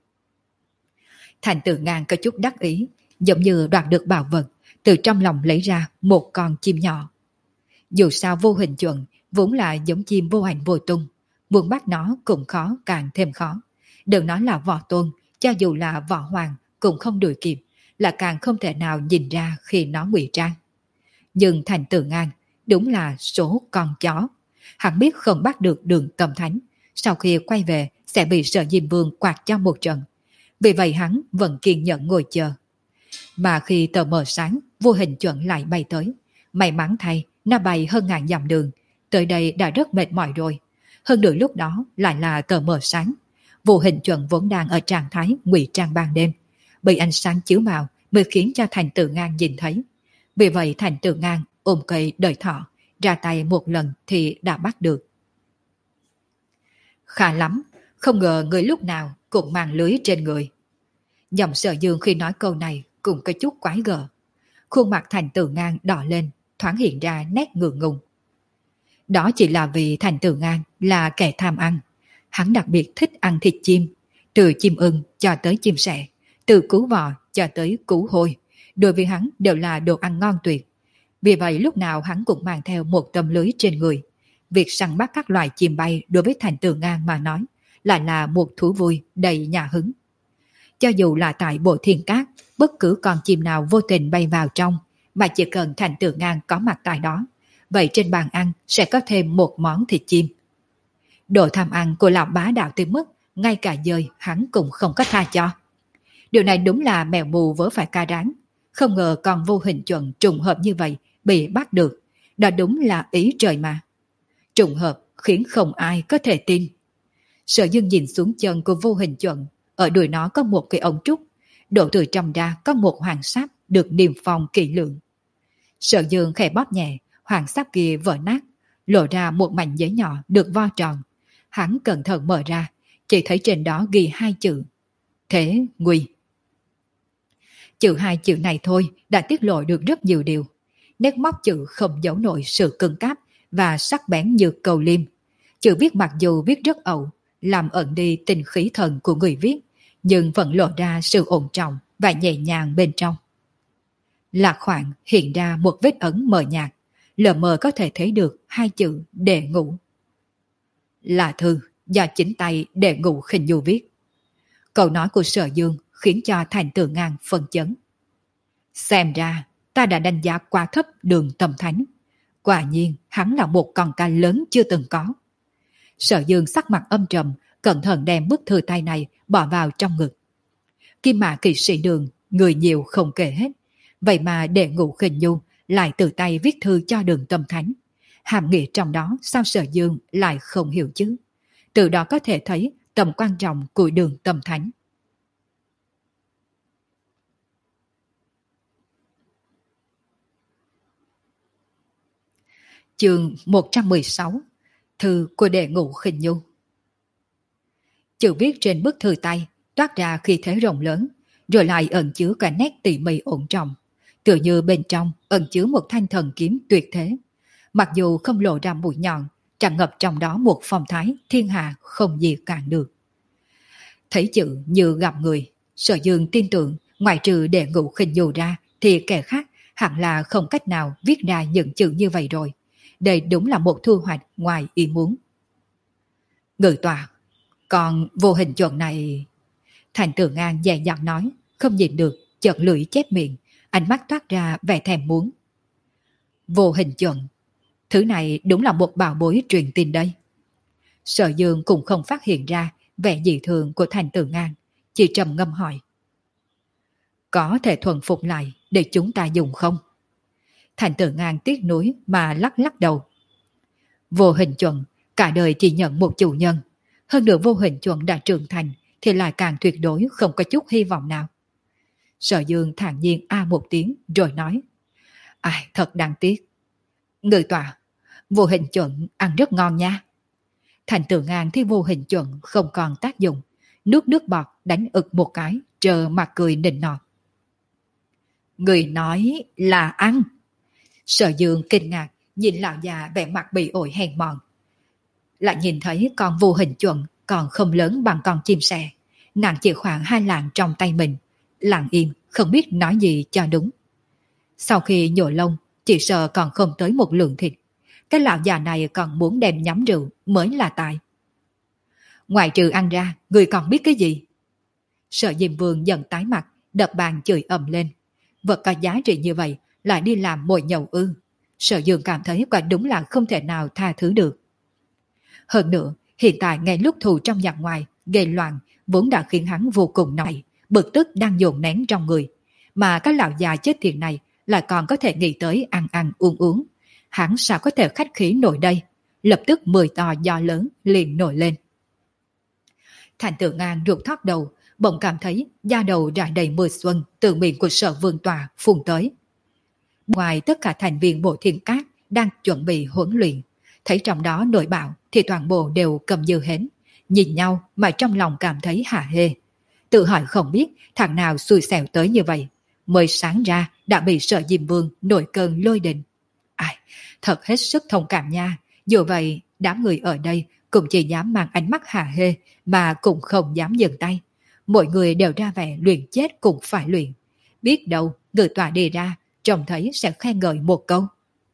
A: Thành Tử Ngang có chút đắc ý, giống như đoạt được bảo vật, từ trong lòng lấy ra một con chim nhỏ. Dù sao vô hình chuẩn vốn là giống chim vô ảnh vô tung, muốn bắt nó cũng khó càng thêm khó. Đừng nói là võ tôn, cho dù là võ hoàng cũng không đuổi kịp, là càng không thể nào nhìn ra khi nó ngụy trang. Nhưng Thành Tử Ngang đúng là số con chó. Hắn biết không bắt được Đường Tâm Thánh, sau khi quay về sẽ bị Sở Diêm Vương quạt cho một trận. Vì vậy hắn vẫn kiên nhẫn ngồi chờ. Mà khi tờ mờ sáng, vô hình chuẩn lại bay tới. May mắn thay, nó bay hơn ngàn dặm đường. Tới đây đã rất mệt mỏi rồi. Hơn nữa lúc đó lại là tờ mờ sáng. Vô hình chuẩn vốn đang ở trạng thái ngụy trang ban đêm. Bị ánh sáng chiếu vào mới khiến cho Thành Tử Ngang nhìn thấy. Vì vậy Thành Tử Ngang ôm cây đợi thọ, ra tay một lần thì đã bắt được. Khá lắm, không ngờ người lúc nào cũng mang lưới trên người. Giọng Sở Dương khi nói câu này cũng có chút quái gở. Khuôn mặt Thành Tử Ngang đỏ lên, thoáng hiện ra nét ngượng ngùng. Đó chỉ là vì Thành Tử Ngang là kẻ tham ăn. Hắn đặc biệt thích ăn thịt chim, từ chim ưng cho tới chim sẻ, từ cú vò cho tới cú hôi. Đối với hắn đều là đồ ăn ngon tuyệt. Vì vậy lúc nào hắn cũng mang theo một tấm lưới trên người. Việc săn bắt các loài chim bay đối với Thành Tử Ngang mà nói lại là một thú vui đầy nhã hứng. Cho dù là tại bộ Thiên Cát, bất cứ con chim nào vô tình bay vào trong, mà chỉ cần Thành Tử Ngang có mặt tại đó, vậy trên bàn ăn sẽ có thêm một món thịt chim. Độ tham ăn của lão bá đạo tới mức ngay cả dơi hắn cũng không có tha cho. Điều này đúng là mèo mù vớ phải ca rán. Không ngờ con vô hình chuẩn trùng hợp như vậy bị bắt được. Đó đúng là ý trời mà. Trùng hợp khiến không ai có thể tin. Sở Dương nhìn xuống chân của vô hình chuẩn. Ở đuôi nó có một cái ống trúc. Đổ từ trong ra có một hoàng sáp được niêm phong kỹ lưỡng. Sở Dương khẽ bóp nhẹ, hoàng sáp kia vỡ nát, lộ ra một mảnh giấy nhỏ được vo tròn. Hắn cẩn thận mở ra, chỉ thấy trên đó ghi hai chữ: Thế Nguy. Chữ hai chữ này thôi đã tiết lộ được rất nhiều điều. Nét móc chữ không giấu nổi sự cứng cáp và sắc bén như cầu liêm. Chữ viết mặc dù viết rất ẩu, làm ẩn đi tình khí thần của người viết, nhưng vẫn lộ ra sự ổn trọng và nhẹ nhàng bên trong. Lạc khoảng hiện ra một vết ấn mờ nhạt, lờ mờ có thể thấy được hai chữ Đệ Ngũ. Là thư do chính tay Đệ Ngũ Khinh Du viết. Câu nói của Sở Dương khiến cho Thành Tử Ngang phân chấn. Xem ra ta đã đánh giá quá thấp Đường Tâm Thánh. Quả nhiên hắn là một con ca lớn chưa từng có. Sở Dương sắc mặt âm trầm, cẩn thận đem bức thư tay này bỏ vào trong ngực. Kim Mã kỵ sĩ Đường, người nhiều không kể hết. Vậy mà Đệ Ngũ Khinh Du lại tự tay viết thư cho Đường Tâm Thánh. Hàm nghĩa trong đó sao Sở Dương lại không hiểu chứ? Từ đó có thể thấy tầm quan trọng của Đường Tâm Thánh. Chương một trăm mười sáu. Thư của Đệ Ngũ Khinh Du. Chữ viết trên bức thư tay toát ra khí thế rộng lớn, rồi lại ẩn chứa cả nét tỉ mỉ ổn trọng, tựa như bên trong ẩn chứa một thanh thần kiếm tuyệt thế. Mặc dù không lộ ra mũi nhọn, tràn ngập trong đó một phong thái thiên hạ không gì cản được. Thấy chữ như gặp người, Sở Dương tin tưởng ngoại trừ Đệ Ngũ Khinh Du ra thì kẻ khác hẳn là không cách nào viết ra những chữ như vậy rồi. Đây đúng là một thu hoạch ngoài ý muốn. Ngự tòa, còn vô hình chuẩn này... Thành Tử Ngang dè dặt nói, không nhìn được, chợt lưỡi chép miệng, ánh mắt toát ra vẻ thèm muốn. Vô hình chuẩn, thứ này đúng là một bảo bối truyền tin đây. Sở Dương cũng không phát hiện ra vẻ dị thường của Thành Tử Ngang, chỉ trầm ngâm hỏi. Có thể thuần phục lại để chúng ta dùng không? Thành Tử Ngang tiếc nuối mà lắc lắc đầu. Vô hình chuẩn, cả đời chỉ nhận một chủ nhân. Hơn nữa vô hình chuẩn đã trưởng thành thì lại càng tuyệt đối không có chút hy vọng nào. Sở Dương thản nhiên a một tiếng rồi nói. Ai, thật đáng tiếc. Người tọa, vô hình chuẩn ăn rất ngon nha. Thành Tử Ngang thì vô hình chuẩn không còn tác dụng. Nước nước bọt đánh ực một cái, trơ mặt cười nịnh nọt. Người nói là ăn. Sở Dương kinh ngạc, nhìn lão già vẻ mặt bị ổi hèn mòn. Lại nhìn thấy con vô hình chuẩn còn không lớn bằng con chim sẻ. Nàng chỉ khoảng hai lạng trong tay mình, lặng im, không biết nói gì cho đúng. Sau khi nhổ lông, chỉ sợ còn không tới một lượng thịt. Cái lão già này còn muốn đem nhắm rượu mới là tài. Ngoài trừ ăn ra, người còn biết cái gì? Sở Diêm Vương giận tái mặt, đập bàn chửi ầm lên. Vật có giá trị như vậy lại đi làm mồi nhậu ư? Sở Dương cảm thấy quả đúng là không thể nào tha thứ được. Hơn nữa, hiện tại ngay lúc thù trong nhà ngoài gây loạn vốn đã khiến hắn vô cùng nổi, bực tức đang dồn nén trong người, mà cái lão già chết tiệt này lại còn có thể nghĩ tới ăn ăn uống uống. Hắn sao có thể khách khí nổi đây? Lập tức mười to do lớn liền nổi lên. Thành Tử Ngang ruột thoát đầu, bỗng cảm thấy da đầu rải đầy mưa xuân từ miệng của Sở Vương tòa phun tới. Ngoài tất cả thành viên Bộ Thiên Cát đang chuẩn bị huấn luyện, thấy trong đó nội bạo thì toàn bộ đều cầm dư hến, nhìn nhau mà trong lòng cảm thấy hả hê. Tự hỏi không biết thằng nào xui xẻo tới như vậy, mới sáng ra đã bị Sở Diêm Vương nổi cơn lôi đình. Ai, thật hết sức thông cảm nha. Dù vậy, đám người ở đây cũng chỉ dám mang ánh mắt hả hê mà cũng không dám dừng tay. Mỗi người đều ra vẻ luyện chết cũng phải luyện. Biết đâu người tòa đi ra, trông thấy sẽ khen ngợi một câu.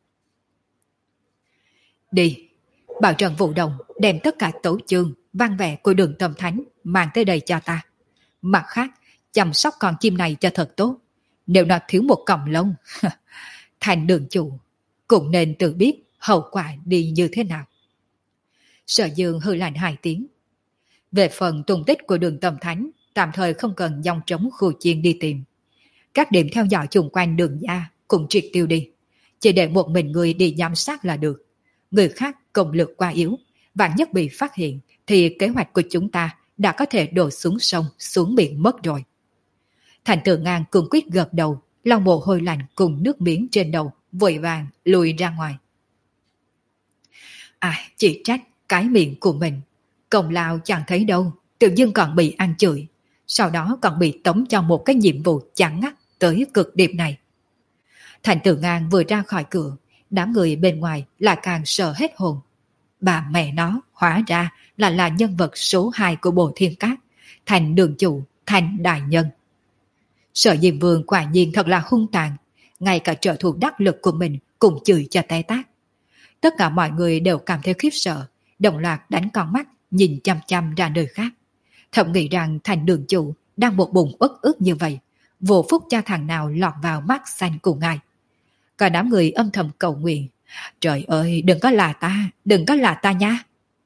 A: Đi, bảo Trần Vũ Đồng đem tất cả tấu chương, văn vẻ của Đường Tâm Thánh mang tới đây cho ta. Mặt khác, chăm sóc con chim này cho thật tốt. Nếu nó thiếu một cọng lông, thành đường chủ, cũng nên tự biết hậu quả đi như thế nào. Sở Dương hư lạnh hai tiếng. Về phần tung tích của Đường Tâm Thánh, tạm thời không cần dòng trống khu chiên đi tìm. Các điểm theo dõi chung quanh Đường gia cũng triệt tiêu đi. Chỉ để một mình người đi giám sát là được. Người khác công lực quá yếu, vạn nhất bị phát hiện thì kế hoạch của chúng ta đã có thể đổ xuống sông, xuống biển mất rồi. Thành Tử Ngang cương quyết gật đầu, lau mồ hôi lạnh cùng nước miếng trên đầu, vội vàng lùi ra ngoài. À, chỉ trách cái miệng của mình, công lao chẳng thấy đâu, tự dưng còn bị ăn chửi, sau đó còn bị tống cho một cái nhiệm vụ chán ngắt tới cực điểm này. Thành Tử Ngang vừa ra khỏi cửa, đám người bên ngoài lại càng sợ hết hồn. Bà mẹ nó hóa ra là là nhân vật số hai của Bộ Thiên Cát, Thành đường chủ, Thành đại nhân. Sở Diêm Vương quả nhiên thật là hung tàn, ngay cả trợ thủ đắc lực của mình cũng chửi cho té tát. Tất cả mọi người đều cảm thấy khiếp sợ, đồng loạt đánh con mắt nhìn chăm chăm ra nơi khác. Thậm nghĩ rằng Thành đường chủ đang một bụng uất ức như vậy, vô phúc cho thằng nào lọt vào mắt xanh của ngài. Cả đám người âm thầm cầu nguyện, trời ơi đừng có là ta, đừng có là ta nha.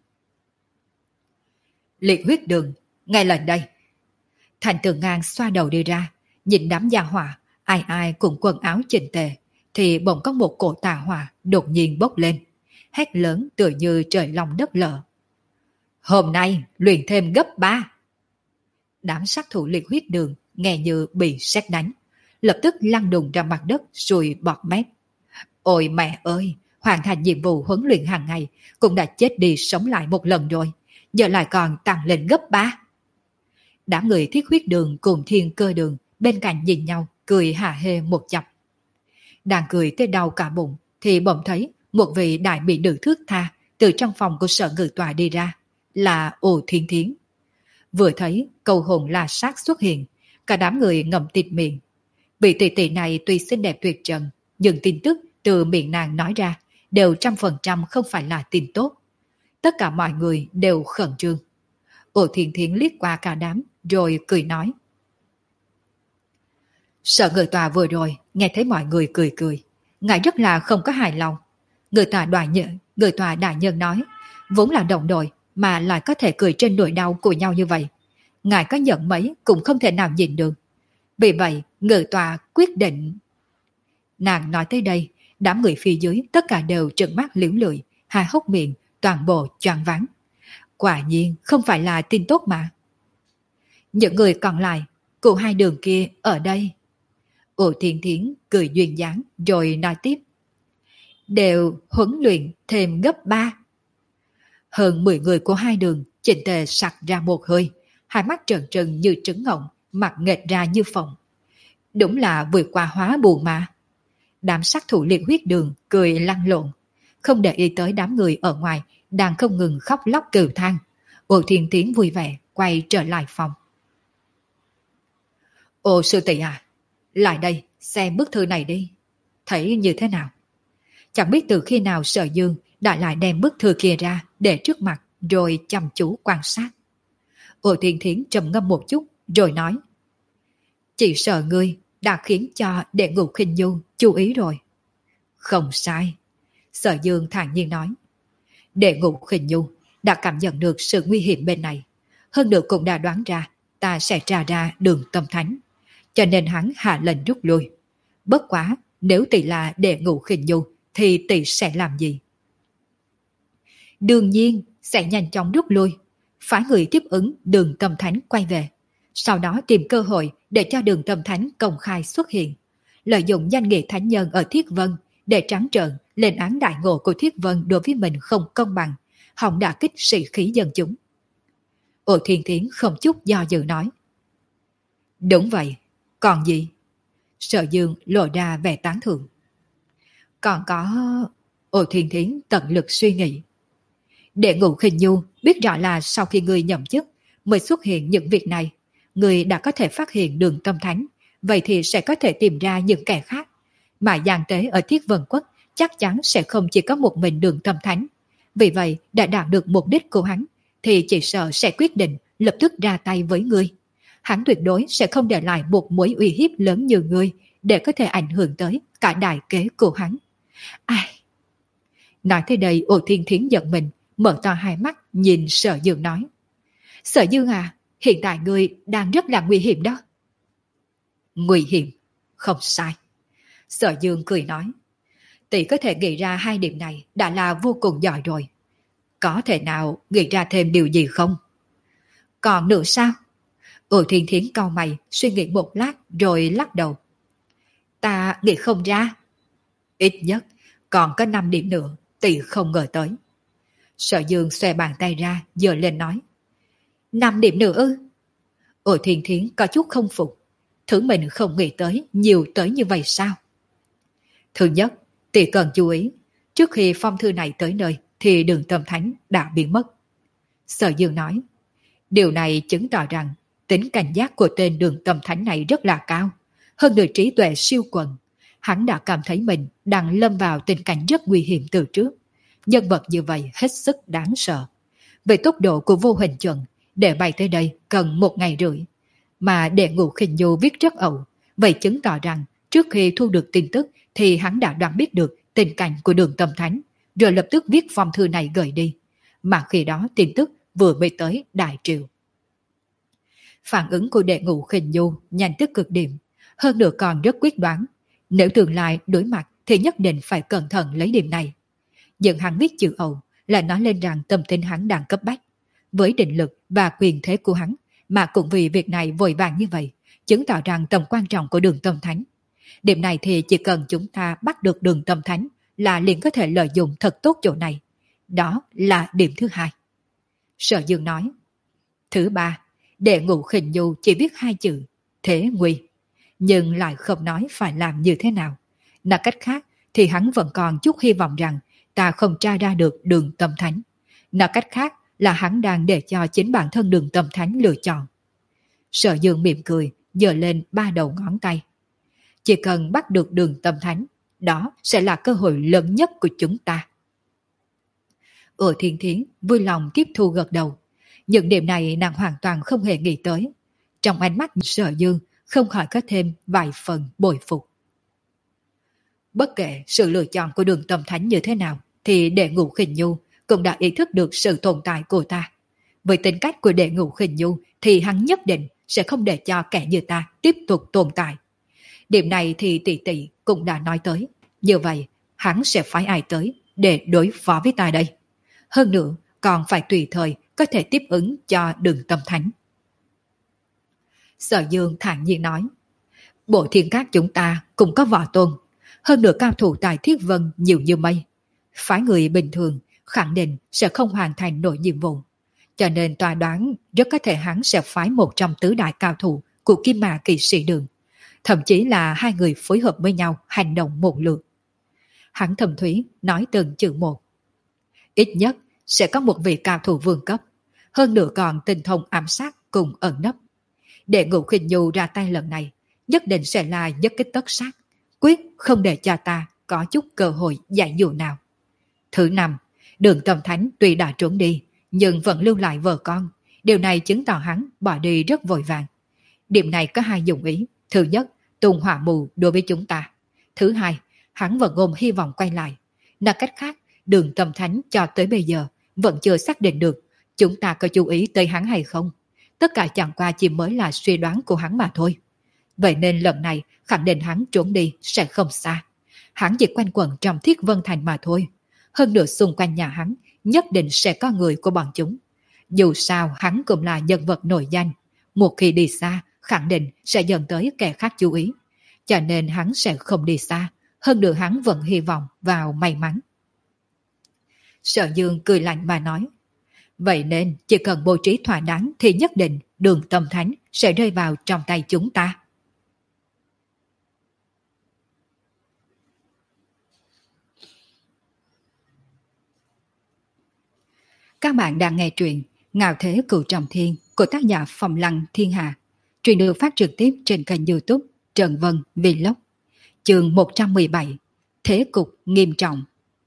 A: Liệt huyết đường, nghe lời đây. Thành Tường Ngang xoa đầu đi ra, nhìn đám gia hỏa, ai ai cũng quần áo chỉnh tề, thì bỗng có một cổ tà hỏa đột nhiên bốc lên, hét lớn tựa như trời lòng đất lở. Hôm nay luyện thêm gấp ba. Đám sát thủ liệt huyết đường nghe như bị sét đánh, lập tức lăn đùng ra mặt đất rồi bọt mép. Ôi mẹ ơi, hoàn thành nhiệm vụ huấn luyện hàng ngày cũng đã chết đi sống lại một lần rồi, giờ lại còn tăng lên gấp ba. Đám người thiết huyết đường cùng thiên cơ đường bên cạnh nhìn nhau cười hà hê một chập. Đang cười tới đau cả bụng thì bỗng thấy một vị đại mỹ nữ thước tha từ trong phòng của sở ngự tòa đi ra, là Ồ Thiên Thiến. Vừa thấy câu hồn la sát xuất hiện, cả đám người ngậm tịt miệng. Vị tỷ tỷ này tuy xinh đẹp tuyệt trần, nhưng tin tức từ miệng nàng nói ra đều trăm phần trăm không phải là tin tốt. Tất cả mọi người đều khẩn trương. Ồ Thiên Thiến liếc qua cả đám rồi cười nói. Sở ngự tòa vừa rồi nghe thấy mọi người cười cười, ngài rất là không có hài lòng. Người tòa đại nhân, người tòa đại nhân nói, vốn là đồng đội mà lại có thể cười trên nỗi đau của nhau như vậy. Ngài có giận mấy cũng không thể nào nhìn được. Vì vậy, ngự tòa quyết định. Nàng nói tới đây, đám người phía dưới tất cả đều trợn mắt liễu lười, hai hốc miệng, toàn bộ choáng váng. Quả nhiên không phải là tin tốt mà. Những người còn lại, cụ hai đường kia ở đây. Ồ Thiên Thiến cười duyên dáng rồi nói tiếp. Đều huấn luyện thêm gấp ba. Hơn mười người của hai đường chỉnh tề sặc ra một hơi, hai mắt trợn trừng như trứng ngỗng, mặt nghệch ra như phồng. Đúng là vượt qua hóa buồn mà. Đám sát thủ liệt huyết đường cười lăn lộn, không để ý tới đám người ở ngoài đang không ngừng khóc lóc kêu than. Ồ Thiên Thiến vui vẻ quay trở lại phòng. Ồ sư tỷ à, lại đây xem bức thư này đi, thấy như thế nào? Chẳng biết từ khi nào Sở Dương đã lại đem bức thư kia ra để trước mặt rồi chăm chú quan sát. Ồ Thiên Thiến trầm ngâm một chút rồi nói. Chỉ sợ ngươi đã khiến cho đệ ngũ khinh nhu chú ý rồi. Không sai, Sở Dương thản nhiên nói. Đệ ngũ khinh nhu đã cảm nhận được sự nguy hiểm bên này, hơn nữa cũng đã đoán ra ta sẽ tra ra đường tâm thánh, cho nên hắn hạ lệnh rút lui. Bất quá nếu tỷ là đệ ngũ khinh nhu thì tỷ sẽ làm gì? Đương nhiên sẽ nhanh chóng rút lui, phái người tiếp ứng đường tâm thánh quay về, sau đó tìm cơ hội để cho đường tâm thánh công khai xuất hiện, lợi dụng danh nghĩa thánh nhân ở Thiết Vân để trắng trợn lên án đại ngộ của Thiết Vân đối với mình không công bằng, hòng đả kích sĩ khí dân chúng. Ồ Thiên Thiến không chút do dự nói. Đúng vậy, còn gì? Sở Dương lộ ra vẻ tán thưởng. Còn có... Ồ Thiên Thiến tận lực suy nghĩ. Đệ ngũ khinh nhu biết rõ là sau khi người nhậm chức mới xuất hiện những việc này, người đã có thể phát hiện đường tâm thánh, vậy thì sẽ có thể tìm ra những kẻ khác. Mà giang tế ở Thiết Vân Quốc chắc chắn sẽ không chỉ có một mình đường tâm thánh. Vì vậy đã đạt được mục đích của hắn thì chỉ sợ sẽ quyết định lập tức ra tay với ngươi. Hắn tuyệt đối sẽ không để lại một mối uy hiếp lớn như ngươi để có thể ảnh hưởng tới cả đại kế của hắn. Ai? Nói tới đây Ồ Thiên Thiến giận mình, mở to hai mắt nhìn Sở Dương nói. Sở Dương à, hiện tại ngươi đang rất là nguy hiểm đó. Nguy hiểm? Không sai. Sở Dương cười nói. Tỷ có thể nghĩ ra hai điểm này đã là vô cùng giỏi rồi. Có thể nào nghĩ ra thêm điều gì không? Còn nữa sao? Ồ Thiên Thiến cau mày suy nghĩ một lát rồi lắc đầu. Ta nghĩ không ra. Ít nhất còn có năm điểm nữa tỷ không ngờ tới. Sở Dương xòe bàn tay ra giơ lên nói. Năm điểm nữa ư? Ồ Thiên Thiến có chút không phục. Thứ mình không nghĩ tới nhiều tới như vậy sao? Thứ nhất, tỷ cần chú ý, trước khi phong thư này tới nơi thì Đường Tâm Thánh đã biến mất. Sở Dương nói, điều này chứng tỏ rằng tính cảnh giác của tên Đường Tâm Thánh này rất là cao, hơn nữa trí tuệ siêu quần. Hắn đã cảm thấy mình đang lâm vào tình cảnh rất nguy hiểm từ trước. Nhân vật như vậy hết sức đáng sợ. Về tốc độ của Vô Hình Chuẩn, để bay tới đây cần một ngày rưỡi. Mà để Ngũ Khinh Nhu viết rất ẩu, vậy chứng tỏ rằng trước khi thu được tin tức thì hắn đã đoán biết được tình cảnh của Đường Tâm Thánh, rồi lập tức viết phong thư này gửi đi. Mà khi đó tin tức vừa mới tới Đại Triều. Phản ứng của đệ Ngũ Khinh Nhu nhanh tức cực điểm, hơn nữa còn rất quyết đoán. Nếu tương lai đối mặt thì nhất định phải cẩn thận lấy điểm này. Nhưng hắn viết chữ ẩu là nói lên rằng tâm tính hắn đang cấp bách. Với định lực và quyền thế của hắn mà cũng vì việc này vội vàng như vậy, chứng tỏ rằng tầm quan trọng của Đường Tâm Thánh. Điểm này thì chỉ cần chúng ta bắt được Đường Tâm Thánh là liền có thể lợi dụng thật tốt chỗ này. Đó là điểm thứ hai. Sở Dương nói. Thứ ba, đệ Ngũ Khinh Nhu chỉ viết hai chữ thế nguy, nhưng lại không nói phải làm như thế nào. Nói cách khác thì hắn vẫn còn chút hy vọng rằng ta không tra ra được Đường Tâm Thánh. Nói cách khác là hắn đang để cho chính bản thân Đường Tâm Thánh lựa chọn. Sở Dương mỉm cười, giơ lên ba đầu ngón tay. Chỉ cần bắt được Đường Tâm Thánh, đó sẽ là cơ hội lớn nhất của chúng ta. Ở Thiên Thiến vui lòng tiếp thu gật đầu. Những điểm này nàng hoàn toàn không hề nghĩ tới. Trong ánh mắt Sở Dương không khỏi có thêm vài phần bồi phục. Bất kể sự lựa chọn của Đường Tâm Thánh như thế nào, thì đệ Ngũ Khinh Nhu cũng đã ý thức được sự tồn tại của ta. Với tính cách của đệ Ngũ Khinh Nhu thì hắn nhất định sẽ không để cho kẻ như ta tiếp tục tồn tại. Điểm này thì tỷ tỷ cũng đã nói tới. Như vậy, hắn sẽ phái ai tới để đối phó với ta đây? Hơn nữa, còn phải tùy thời có thể tiếp ứng cho Đường Tâm Thánh. Sở Dương thản nhiên nói, bộ thiên các chúng ta cũng có võ tôn, hơn nữa cao thủ tại Thiết Vân nhiều như mây. Phái người bình thường khẳng định sẽ không hoàn thành nổi nhiệm vụ, cho nên tòa đoán rất có thể hắn sẽ phái một trong tứ đại cao thủ của Kim Mà Kỵ Sĩ Đường, thậm chí là hai người phối hợp với nhau hành động một lượt. Hắn thầm thúy nói từng chữ một. Ít nhất sẽ có một vị cao thủ vương cấp, hơn nữa còn tinh thông ám sát cùng ẩn nấp. Để Ngũ Khinh Nhu ra tay lần này, nhất định sẽ là nhất kích tất sát, quyết không để cho ta có chút cơ hội giải dụ nào. Thứ năm, Đường Tâm Thánh tuy đã trốn đi, nhưng vẫn lưu lại vợ con. Điều này chứng tỏ hắn bỏ đi rất vội vàng. Điểm này có hai dụng ý. Thứ nhất, tung hỏa mù đối với chúng ta. Thứ hai, hắn vẫn ôm hy vọng quay lại. Nói cách khác, Đường Tâm Thánh cho tới bây giờ vẫn chưa xác định được chúng ta có chú ý tới hắn hay không. Tất cả chẳng qua chỉ mới là suy đoán của hắn mà thôi. Vậy nên lần này khẳng định hắn trốn đi sẽ không xa. Hắn chỉ quanh quẩn trong Thiết Vân Thành mà thôi. Hơn nữa xung quanh nhà hắn nhất định sẽ có người của bọn chúng. Dù sao hắn cũng là nhân vật nổi danh. Một khi đi xa khẳng định sẽ dẫn tới kẻ khác chú ý. Cho nên hắn sẽ không đi xa. Hơn nữa hắn vẫn hy vọng vào may mắn. Sở Dương cười lạnh mà nói. Vậy nên chỉ cần bố trí thỏa đáng thì nhất định Đường Tâm Thánh sẽ rơi vào trong tay chúng ta. Các bạn đang nghe truyện Ngạo Thế Cửu Trọng Thiên của tác giả Phong Lăng Thiên Hà. Truyện được phát trực tiếp trên kênh YouTube Trần Vân Vlog. Chương một trăm mười bảy. Thế cục nghiêm trọng.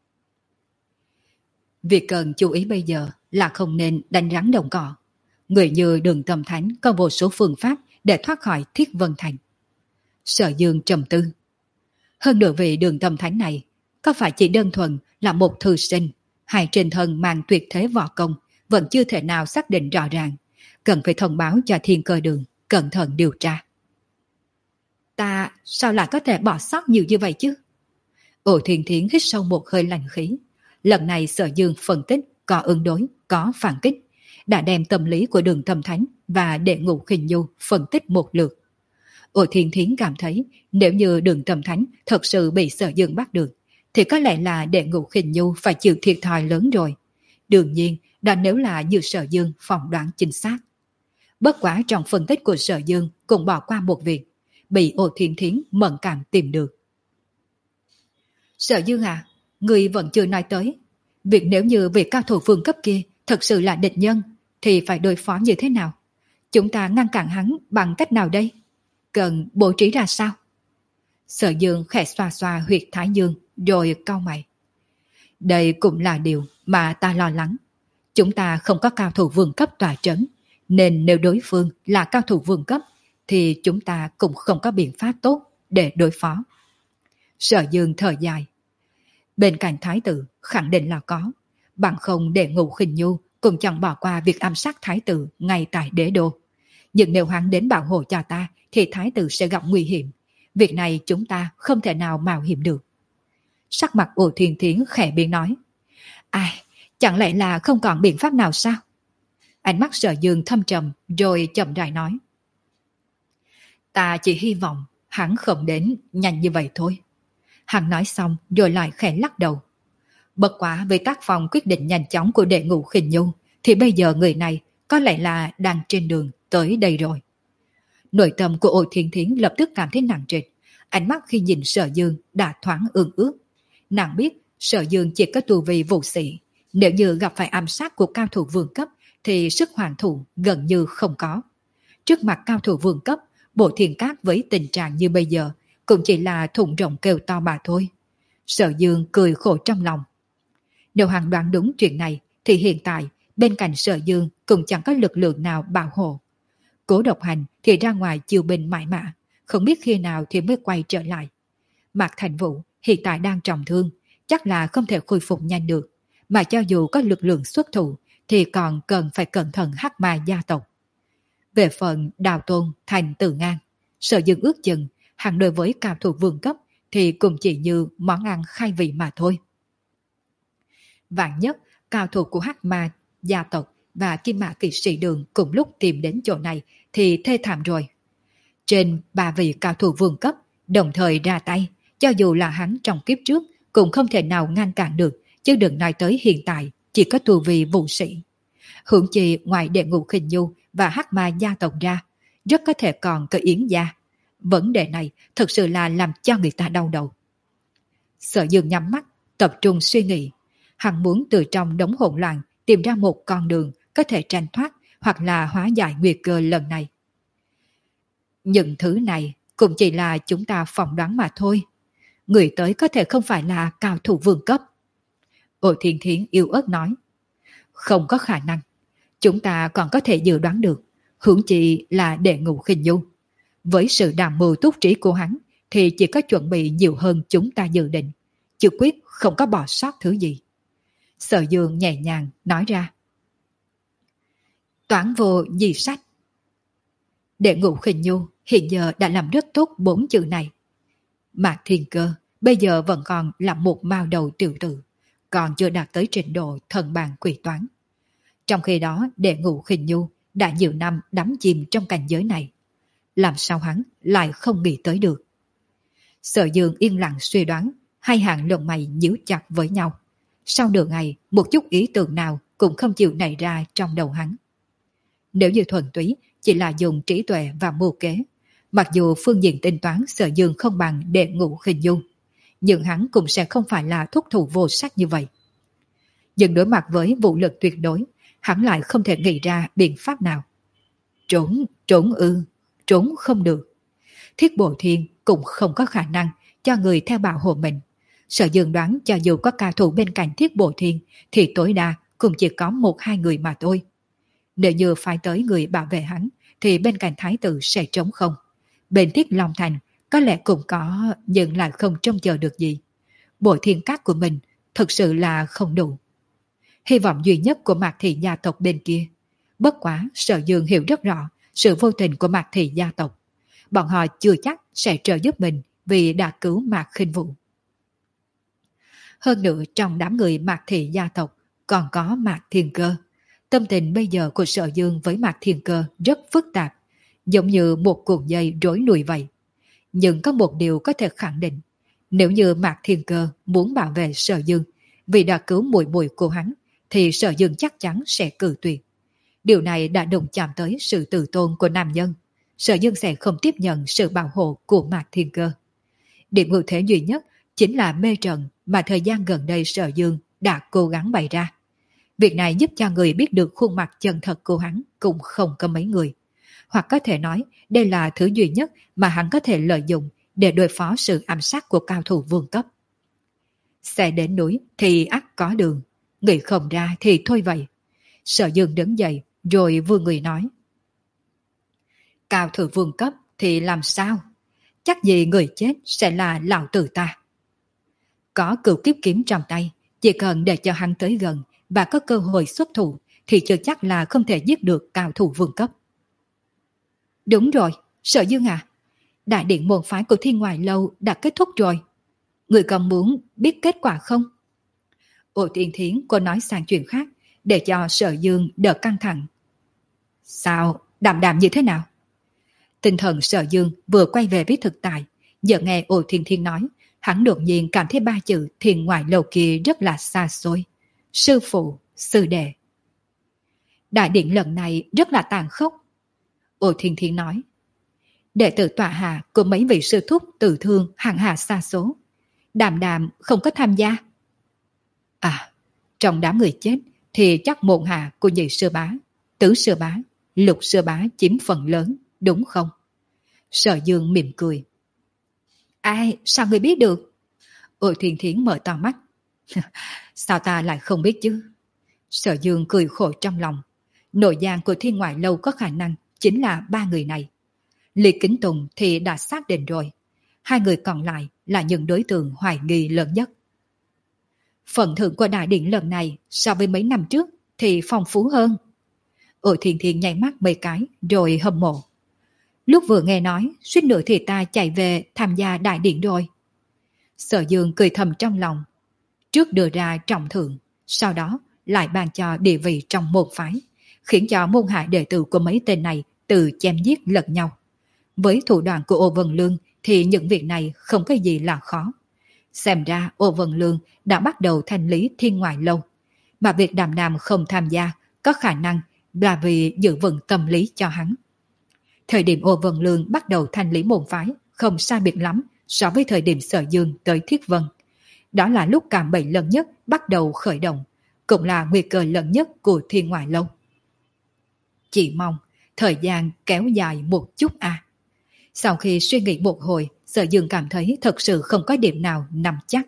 A: Việc cần chú ý bây giờ là không nên đánh rắn động cỏ. Người như Đường Tâm Thánh có vô số phương pháp để thoát khỏi Thiết Vân Thành. Sở Dương trầm tư. Hơn nữa vị Đường Tâm Thánh này có phải chỉ đơn thuần là một thư sinh hay trên thân mang tuyệt thế võ công vẫn chưa thể nào xác định rõ ràng, cần phải thông báo cho Thiên Cơ Đường cẩn thận điều tra. Ta sao lại có thể bỏ sót nhiều như vậy chứ? Ổ Thiên Thiến hít sâu một hơi lạnh khí. Lần này Sở Dương phân tích có ứng đối, có phản kích, đã đem tâm lý của Đường Tâm Thánh và Đệ Ngũ Khinh Nhu phân tích một lượt. Ổ Thiên Thiến cảm thấy nếu như Đường Tâm Thánh thật sự bị Sở Dương bắt được, thì có lẽ là Đệ Ngũ Khinh Nhu phải chịu thiệt thòi lớn rồi. Đương nhiên, đó nếu là như Sở Dương phỏng đoán chính xác. Bất quá trong phân tích của Sở Dương cũng bỏ qua một việc, bị Ổ Thiên Thiến mẫn cảm tìm được. Sở Dương à, người vẫn chưa nói tới, Việc nếu như vị cao thủ vương cấp kia thật sự là địch nhân, thì phải đối phó như thế nào? Chúng ta ngăn cản hắn bằng cách nào đây? Cần bố trí ra sao? Sở Dương khẽ xoa xoa huyệt thái dương rồi cau mày. Đây cũng là điều mà ta lo lắng. Chúng ta không có cao thủ vương cấp tọa trấn, nên nếu đối phương là cao thủ vương cấp thì chúng ta cũng không có biện pháp tốt để đối phó. Sở Dương thở dài. Bên cạnh thái tử khẳng định là có, bằng không để Ngũ Khinh Nhu cũng chẳng bỏ qua việc ám sát thái tử ngay tại đế đô. Nhưng nếu hắn đến bảo hộ cho ta thì thái tử sẽ gặp nguy hiểm. Việc này chúng ta không thể nào mạo hiểm được. Sắc mặt Ổ Thiên Thiến khẽ biến nói. Ai, chẳng lẽ là không còn biện pháp nào sao? Ánh mắt Sở Dương thâm trầm rồi chậm rãi nói. Ta chỉ hy vọng hắn không đến nhanh như vậy thôi. Hắn nói xong rồi lại khẽ lắc đầu. Bất quá với tác phong quyết định nhanh chóng của đệ Ngũ Khinh Nhu thì bây giờ người này có lẽ là đang trên đường tới đây rồi. Nội tâm của Ổ Thiên Thiến lập tức cảm thấy nặng trịch. Ánh mắt khi nhìn Sở Dương đã thoáng ương ước. Nàng biết Sở Dương chỉ có tu vi vũ sĩ. Nếu như gặp phải ám sát của cao thủ vương cấp thì sức hoàn thủ gần như không có. Trước mặt cao thủ vương cấp, Bộ Thiên Cát với tình trạng như bây giờ cũng chỉ là thủng rộng kêu to mà thôi. Sở Dương cười khổ trong lòng. Nếu hắn đoán đúng chuyện này thì hiện tại bên cạnh Sở Dương cũng chẳng có lực lượng nào bảo hộ. Cố Độc Hành thì ra ngoài chiêu binh mãi mã, không biết khi nào thì mới quay trở lại. Mạc Thành Vũ hiện tại đang trọng thương, chắc là không thể khôi phục nhanh được, mà cho dù có lực lượng xuất thủ thì còn cần phải cẩn thận hắc ma gia tộc. Về phần Đào Tôn thành Từ Ngang, Sở Dương ước chừng hẳn đối với cao thủ vương cấp thì cũng chỉ như món ăn khai vị mà thôi. Vạn nhất cao thủ của hắc ma gia tộc và Kim Mã Kỵ Sĩ Đường cùng lúc tìm đến chỗ này thì thê thảm rồi. Trên ba vị cao thủ vương cấp đồng thời ra tay, cho dù là hắn trong kiếp trước cũng không thể nào ngăn cản được, chứ đừng nói tới hiện tại chỉ có tu vi vũ sĩ. Hưởng chi ngoài đệ Ngũ Khinh Nhu và hắc ma gia tộc ra, rất có thể còn có Yến gia. Vấn đề này thực sự là làm cho người ta đau đầu. Sở Dương nhắm mắt, tập trung suy nghĩ. Hắn muốn từ trong đống hỗn loạn tìm ra một con đường có thể tranh thoát hoặc là hóa giải nguy cơ lần này. Những thứ này cũng chỉ là chúng ta phỏng đoán mà thôi. Người tới có thể không phải là cao thủ vương cấp. Ổ Thiên Thiến yếu ớt nói. Không có khả năng. Chúng ta còn có thể dự đoán được. Huống chi là đệ Ngũ Khinh Nhu. Với sự đảm mưu túc trí của hắn thì chỉ có chuẩn bị nhiều hơn chúng ta dự định. Chứ quyết không có bỏ sót thứ gì. Sở Dương nhẹ nhàng nói ra. Toán vô di sách. Đệ Ngũ Khinh Nhu hiện giờ đã làm rất tốt bốn chữ này. Mạc Thiên Cơ bây giờ vẫn còn là một mao đầu tiểu tử, còn chưa đạt tới trình độ thần bàn quỷ toán. Trong khi đó Đệ Ngũ Khinh Nhu đã nhiều năm đắm chìm trong cảnh giới này. Làm sao hắn lại không nghĩ tới được? Sở Dương yên lặng suy đoán, hai hàng lông mày nhíu chặt với nhau. Sau nửa ngày, một chút ý tưởng nào cũng không chịu nảy ra trong đầu hắn. Nếu như thuần túy chỉ là dùng trí tuệ và mưu kế, mặc dù phương diện tính toán Sở Dương không bằng Đệ Ngũ Khinh Nhu, nhưng hắn cũng sẽ không phải là thúc thủ vô sách như vậy. Nhưng đối mặt với vũ lực tuyệt đối, hắn lại không thể nghĩ ra biện pháp nào. Trốn, trốn ư, trốn không được. Thiết Bộ Thiên cũng không có khả năng cho người theo bảo hộ mình. Sở Dương đoán cho dù có cao thủ bên cạnh Thiết Bộ Thiên thì tối đa cũng chỉ có một hai người mà thôi. Nếu như phải tới người bảo vệ hắn thì bên cạnh thái tử sẽ trống không. Bên Thiết Long Thành có lẽ cũng có, nhưng lại không trông chờ được gì. Bộ thiên cát của mình thực sự là không đủ. Hy vọng duy nhất của Mạc Thị gia tộc bên kia. Bất quá Sở Dương hiểu rất rõ sự vô tình của Mạc Thị gia tộc. Bọn họ chưa chắc sẽ trợ giúp mình vì đã cứu Mạc Khinh Vũ. Hơn nữa trong đám người Mạc Thị gia tộc còn có Mạc Thiên Cơ. Tâm tình bây giờ của Sở Dương với Mạc Thiên Cơ rất phức tạp, giống như một cuộn dây rối nùi vậy. Nhưng có một điều có thể khẳng định, nếu như Mạc Thiên Cơ muốn bảo vệ Sở Dương vì đã cứu muội muội của hắn, thì Sở Dương chắc chắn sẽ cự tuyệt. Điều này đã đụng chạm tới sự tự tôn của nam nhân. Sở Dương sẽ không tiếp nhận sự bảo hộ của Mạc Thiên Cơ. Điểm ưu thế duy nhất chính là mê trận mà thời gian gần đây Sở Dương đã cố gắng bày ra. Việc này giúp cho người biết được khuôn mặt chân thật của hắn cũng không có mấy người. Hoặc có thể nói đây là thứ duy nhất mà hắn có thể lợi dụng để đối phó sự ám sát của cao thủ vương cấp. Sẽ đến núi thì ắt có đường, người không ra thì thôi vậy. Sở Dương đứng dậy rồi vừa người nói. Cao thủ vương cấp thì làm sao? Chắc gì người chết sẽ là lão tử ta. Có cửu kiếp kiếm trong tay, chỉ cần để cho hắn tới gần và có cơ hội xuất thủ thì chưa chắc là không thể giết được cao thủ vương cấp. Đúng rồi, Sở Dương à, đại điện môn phái của Thiên Ngoại Lâu đã kết thúc rồi. Người còn muốn biết kết quả không? Ô Tiên Thiến cô nói sang chuyện khác để cho Sở Dương đỡ căng thẳng. Sao? Đàm đàm như thế nào? Tinh thần Sở Dương vừa quay về với thực tại, giờ nghe Ô Thiên Thiên nói, hắn đột nhiên cảm thấy ba chữ Thiên Ngoại Lâu kia rất là xa xôi. Sư phụ, sư đệ. Đại điện lần này rất là tàn khốc. Ô Thiên Thiên nói. Đệ tử tọa hạ của mấy vị sư thúc tử thương hàng hà xa số. Đàm đàm không có tham gia. À, trong đám người chết thì chắc môn hạ của nhị sư bá, tứ sư bá, lục sư bá chiếm phần lớn, đúng không? Sở Dương mỉm cười. Ai, sao người biết được? Ô Thiên Thiến mở to mắt. Sao ta lại không biết chứ? Sở Dương cười khổ trong lòng. Nội giang của Thiên Ngoại Lâu có khả năng chính là ba người này. Lý Kính Tùng thì đã xác định rồi. Hai người còn lại là những đối tượng hoài nghi lớn nhất. Phần thưởng của đại điện lần này so với mấy năm trước thì phong phú hơn. Ô Thiên Thiên nháy mắt mấy cái rồi hâm mộ. Lúc vừa nghe nói suýt nữa thì ta chạy về tham gia đại điện rồi. Sở Dương cười thầm trong lòng. Trước đưa ra trọng thưởng, sau đó lại ban cho địa vị trong môn phái, khiến cho môn hạ đệ tử của mấy tên này tự chém giết lẫn nhau. Với thủ đoạn của Ô Vân Lương thì những việc này không có gì là khó. Xem ra Ô Vân Lương đã bắt đầu thanh lý Thiên Ngoại Lâu, mà việc Đàm Đàm không tham gia có khả năng là vì giữ vững tâm lý cho hắn. Thời điểm Ô Vân Lương bắt đầu thanh lý môn phái không sai biệt lắm so với thời điểm Sở Dương tới Thiết Vân. Đó là lúc cạm bẫy lớn nhất bắt đầu khởi động, cũng là nguy cơ lớn nhất của Thiên Ngoại Lâu. Chỉ mong thời gian kéo dài một chút à. Sau khi suy nghĩ một hồi, Sở Dương cảm thấy thật sự không có điểm nào nằm chắc.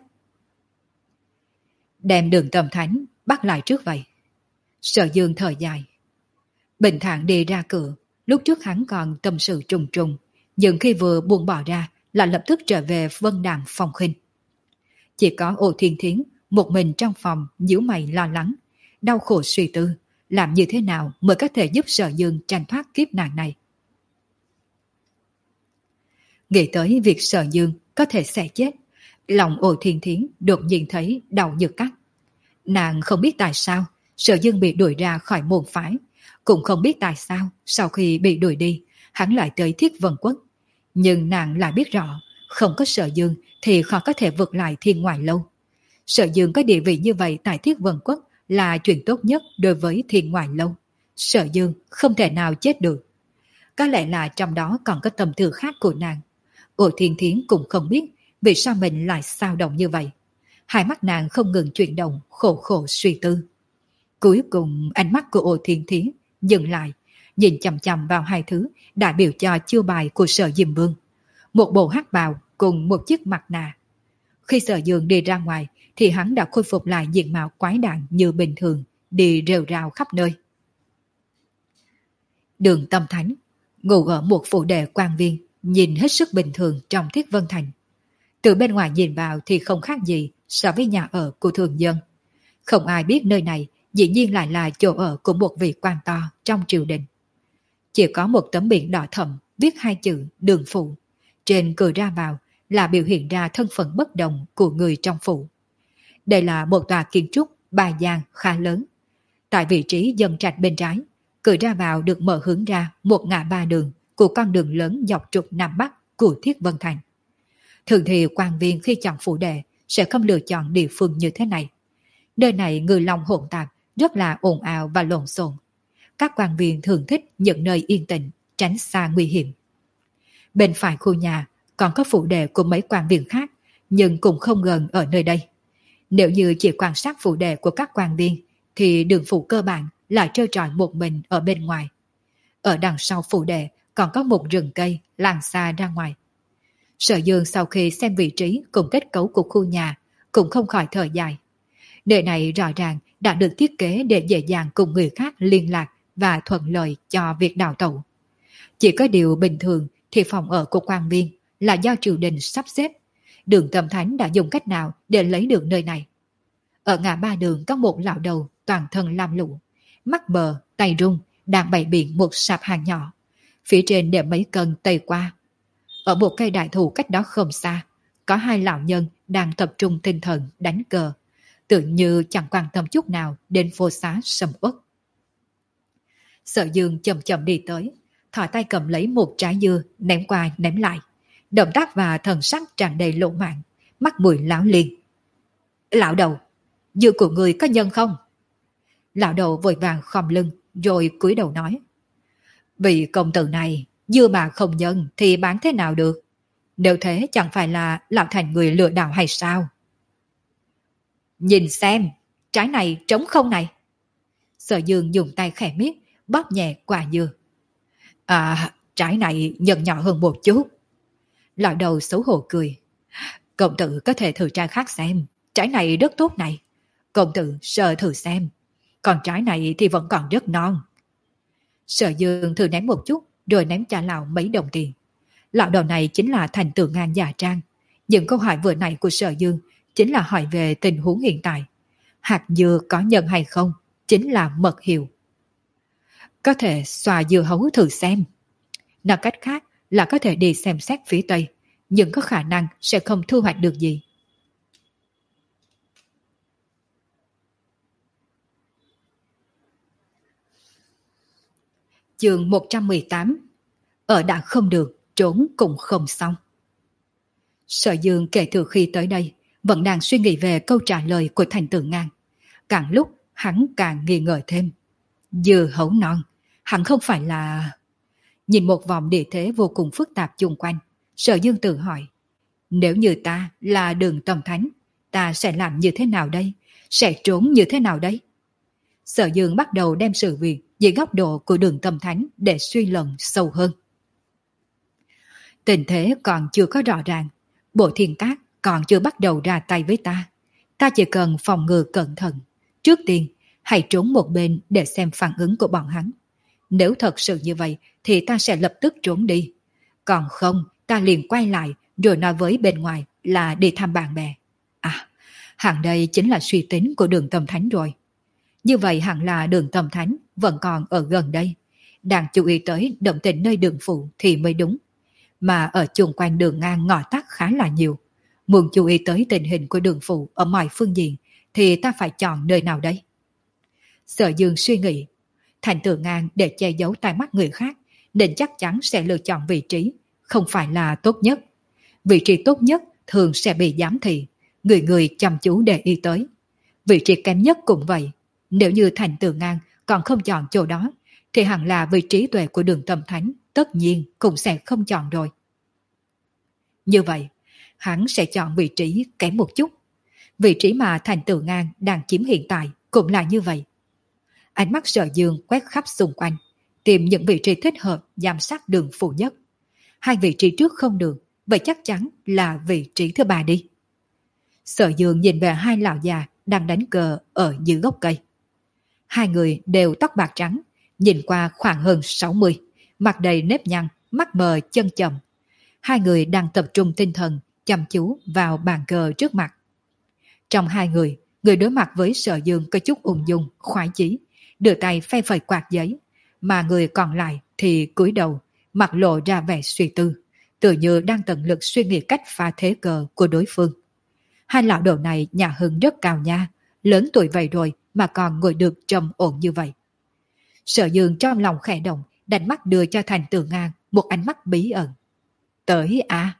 A: Đem Đường Tâm Thánh bắt lại trước vậy. Sở Dương thở dài. Bình thản đi ra cửa, lúc trước hắn còn tâm sự trùng trùng, nhưng khi vừa buông bỏ ra là lập tức trở về Vân Đàm Phong Khinh. Chỉ có Ô Thiên Thiến một mình trong phòng nhíu mày lo lắng, đau khổ suy tư, làm như thế nào mới có thể giúp Sở Dương tranh thoát kiếp nạn này. Nghĩ tới việc Sở Dương có thể sẽ chết, lòng Ô Thiên Thiến đột nhiên thấy đau như cắt. Nàng không biết tại sao Sở Dương bị đuổi ra khỏi môn phái, cũng không biết tại sao sau khi bị đuổi đi, hắn lại tới Thiết Vân Quốc. Nhưng nàng lại biết rõ, không có Sở Dương thì khó có thể vượt lại Thiên Ngoại Lâu. Sở Dương có địa vị như vậy tại Thiết Vân Quốc là chuyện tốt nhất đối với Thiên Ngoại Lâu. Sở Dương không thể nào chết được. Có lẽ là trong đó còn có tâm tư khác của nàng. Ô Thiên Thiến cũng không biết vì sao mình lại xao động như vậy. Hai mắt nàng không ngừng chuyển động, khổ khổ suy tư. Cuối cùng ánh mắt của Ô Thiên Thiến dừng lại, nhìn chằm chằm vào hai thứ đại biểu cho chiêu bài của Sở Diêm Vương. Một bộ hắc bào cùng một chiếc mặt nạ. Khi Sở Dương đi ra ngoài thì hắn đã khôi phục lại diện mạo quái đản như bình thường, đi rêu rao khắp nơi. Đường Tâm Thánh ngủ ở một phủ đệ quan viên, nhìn hết sức bình thường trong Thiết Vân Thành. Từ bên ngoài nhìn vào thì không khác gì so với nhà ở của thường dân. Không ai biết nơi này dĩ nhiên lại là chỗ ở của một vị quan to trong triều đình. Chỉ có một tấm biển đỏ thẫm viết hai chữ Đường Phủ. Trên cửa ra vào là biểu hiện ra thân phận bất đồng của người trong phủ. Đây là một tòa kiến trúc ba gian khá lớn. Tại vị trí dân trạch bên trái, cửa ra vào được mở hướng ra một ngã ba đường của con đường lớn dọc trục Nam Bắc của Thiết Vân Thành. Thường thì quan viên khi chọn phủ đệ sẽ không lựa chọn địa phương như thế này. Nơi này người lòng hỗn tạp, rất là ồn ào và lộn xộn. Các quan viên thường thích những nơi yên tĩnh, tránh xa nguy hiểm. Bên phải khu nhà còn có phủ đệ của mấy quan viên khác, nhưng cũng không gần ở nơi đây. Nếu như chỉ quan sát phụ đề của các quan viên, thì Đường Phủ cơ bản là trơ trọi một mình ở bên ngoài. Ở đằng sau phụ đề còn có một rừng cây lan xa ra ngoài. Sở Dương sau khi xem vị trí cùng kết cấu của khu nhà cũng không khỏi thở dài. Nơi này rõ ràng đã được thiết kế để dễ dàng cùng người khác liên lạc và thuận lợi cho việc đào tẩu. Chỉ có điều bình thường thì phòng ở của quan viên là do triều đình sắp xếp. Đường Tâm Thánh đã dùng cách nào để lấy được nơi này? Ở ngã ba đường có một lão đầu toàn thân lam lũ, mắt bờ, tay rung, đang bày biện một sạp hàng nhỏ. Phía trên để mấy cân tây qua. Ở một cây đại thụ cách đó không xa, có hai lão nhân đang tập trung tinh thần đánh cờ, tự như chẳng quan tâm chút nào đến phố xá sầm uất. Sở Dương chậm chậm đi tới, thò tay cầm lấy một trái dưa ném qua ném lại, động tác và thần sắc tràn đầy lộ mạng, mắt mùi láo liên. Lão đầu, dưa của người có nhân không? Lão đầu vội vàng khom lưng rồi cúi đầu nói. Vì công tử này, dưa mà không nhân thì bán thế nào được? Nếu thế chẳng phải là lão thành người lừa đảo hay sao? Nhìn xem, trái này trống không này. Sở Dương dùng tay khẽ miết, bóp nhẹ quả dưa. À, trái này nhân nhỏ hơn một chút. Lão đầu xấu hổ cười. Công tử có thể thử trái khác xem, trái này rất tốt này. Công tử sờ thử xem, còn trái này thì vẫn còn rất non. Sở Dương thử ném một chút, rồi ném trả lão mấy đồng tiền. Lão đầu này chính là Thành Tử Ngang già trang. Những câu hỏi vừa nãy của Sở Dương chính là hỏi về tình huống hiện tại. Hạt dưa có nhân hay không, chính là mật hiệu. Có thể xoa dưa hấu thử xem. Nói cách khác là có thể đi xem xét phía Tây, nhưng có khả năng sẽ không thu hoạch được gì. Chương một trăm mười tám. Ở đã không được, trốn cũng không xong. Sở Dương kể từ khi tới đây vẫn đang suy nghĩ về câu trả lời của Thành Tử Ngang. Càng lúc hắn càng nghi ngờ thêm. Dưa hấu non, hẳn không phải là... Nhìn một vòng địa thế vô cùng phức tạp chung quanh, Sở Dương tự hỏi. Nếu như ta là Đường Tâm Thánh, ta sẽ làm như thế nào đây? Sẽ trốn như thế nào đây? Sở Dương bắt đầu đem sự việc dưới góc độ của Đường Tâm Thánh để suy luận sâu hơn. Tình thế còn chưa có rõ ràng, Bộ Thiên Cát còn chưa bắt đầu ra tay với ta. Ta chỉ cần phòng ngừa cẩn thận. Trước tiên, hãy trốn một bên để xem phản ứng của bọn hắn. Nếu thật sự như vậy thì ta sẽ lập tức trốn đi. Còn không, ta liền quay lại rồi nói với bên ngoài là đi thăm bạn bè. À, hẳn đây chính là suy tính của Đường Tâm Thánh rồi. Như vậy hẳn là Đường Tâm Thánh vẫn còn ở gần đây, đang chú ý tới động tĩnh nơi Đường Phủ thì mới đúng. Mà ở chung quanh đường ngang ngõ tắt khá là nhiều. Muốn chú ý tới tình hình của Đường Phủ ở mọi phương diện thì ta phải chọn nơi nào đây? Sở Dương suy nghĩ, Thành Tử Ngang để che giấu tai mắt người khác nên chắc chắn sẽ lựa chọn vị trí không phải là tốt nhất. Vị trí tốt nhất thường sẽ bị giám thị, người người chăm chú để ý tới. Vị trí kém nhất cũng vậy. Nếu như Thành Tử Ngang còn không chọn chỗ đó thì hẳn là vị trí tuệ của Đường Tâm Thánh tất nhiên cũng sẽ không chọn rồi. Như vậy, hắn sẽ chọn vị trí kém một chút. Vị trí mà Thành Tử Ngang đang chiếm hiện tại cũng là như vậy. Ánh mắt Sở Dương quét khắp xung quanh, tìm những vị trí thích hợp giám sát Đường Phủ nhất. Hai vị trí trước không được, vậy chắc chắn là vị trí thứ ba đi. Sở Dương nhìn về hai lão già đang đánh cờ ở dưới gốc cây. Hai người đều tóc bạc trắng, nhìn qua khoảng hơn sáu mươi, mặt đầy nếp nhăn, mắt mờ chân chậm. Hai người đang tập trung tinh thần, chăm chú vào bàn cờ trước mặt. Trong hai người, người đối mặt với Sở Dương có chút ung dung, khoái chí, đưa tay phe phẩy quạt giấy, mà người còn lại thì cúi đầu, mặt lộ ra vẻ suy tư, tự như đang tận lực suy nghĩ cách phá thế cờ của đối phương. Hai lão đầu này nhà hưng rất cao nha, lớn tuổi vậy rồi mà còn ngồi được trầm ổn như vậy. Sở Dương trong lòng khẽ động, đánh mắt đưa cho Thành Tử Ngang một ánh mắt bí ẩn. Tới à?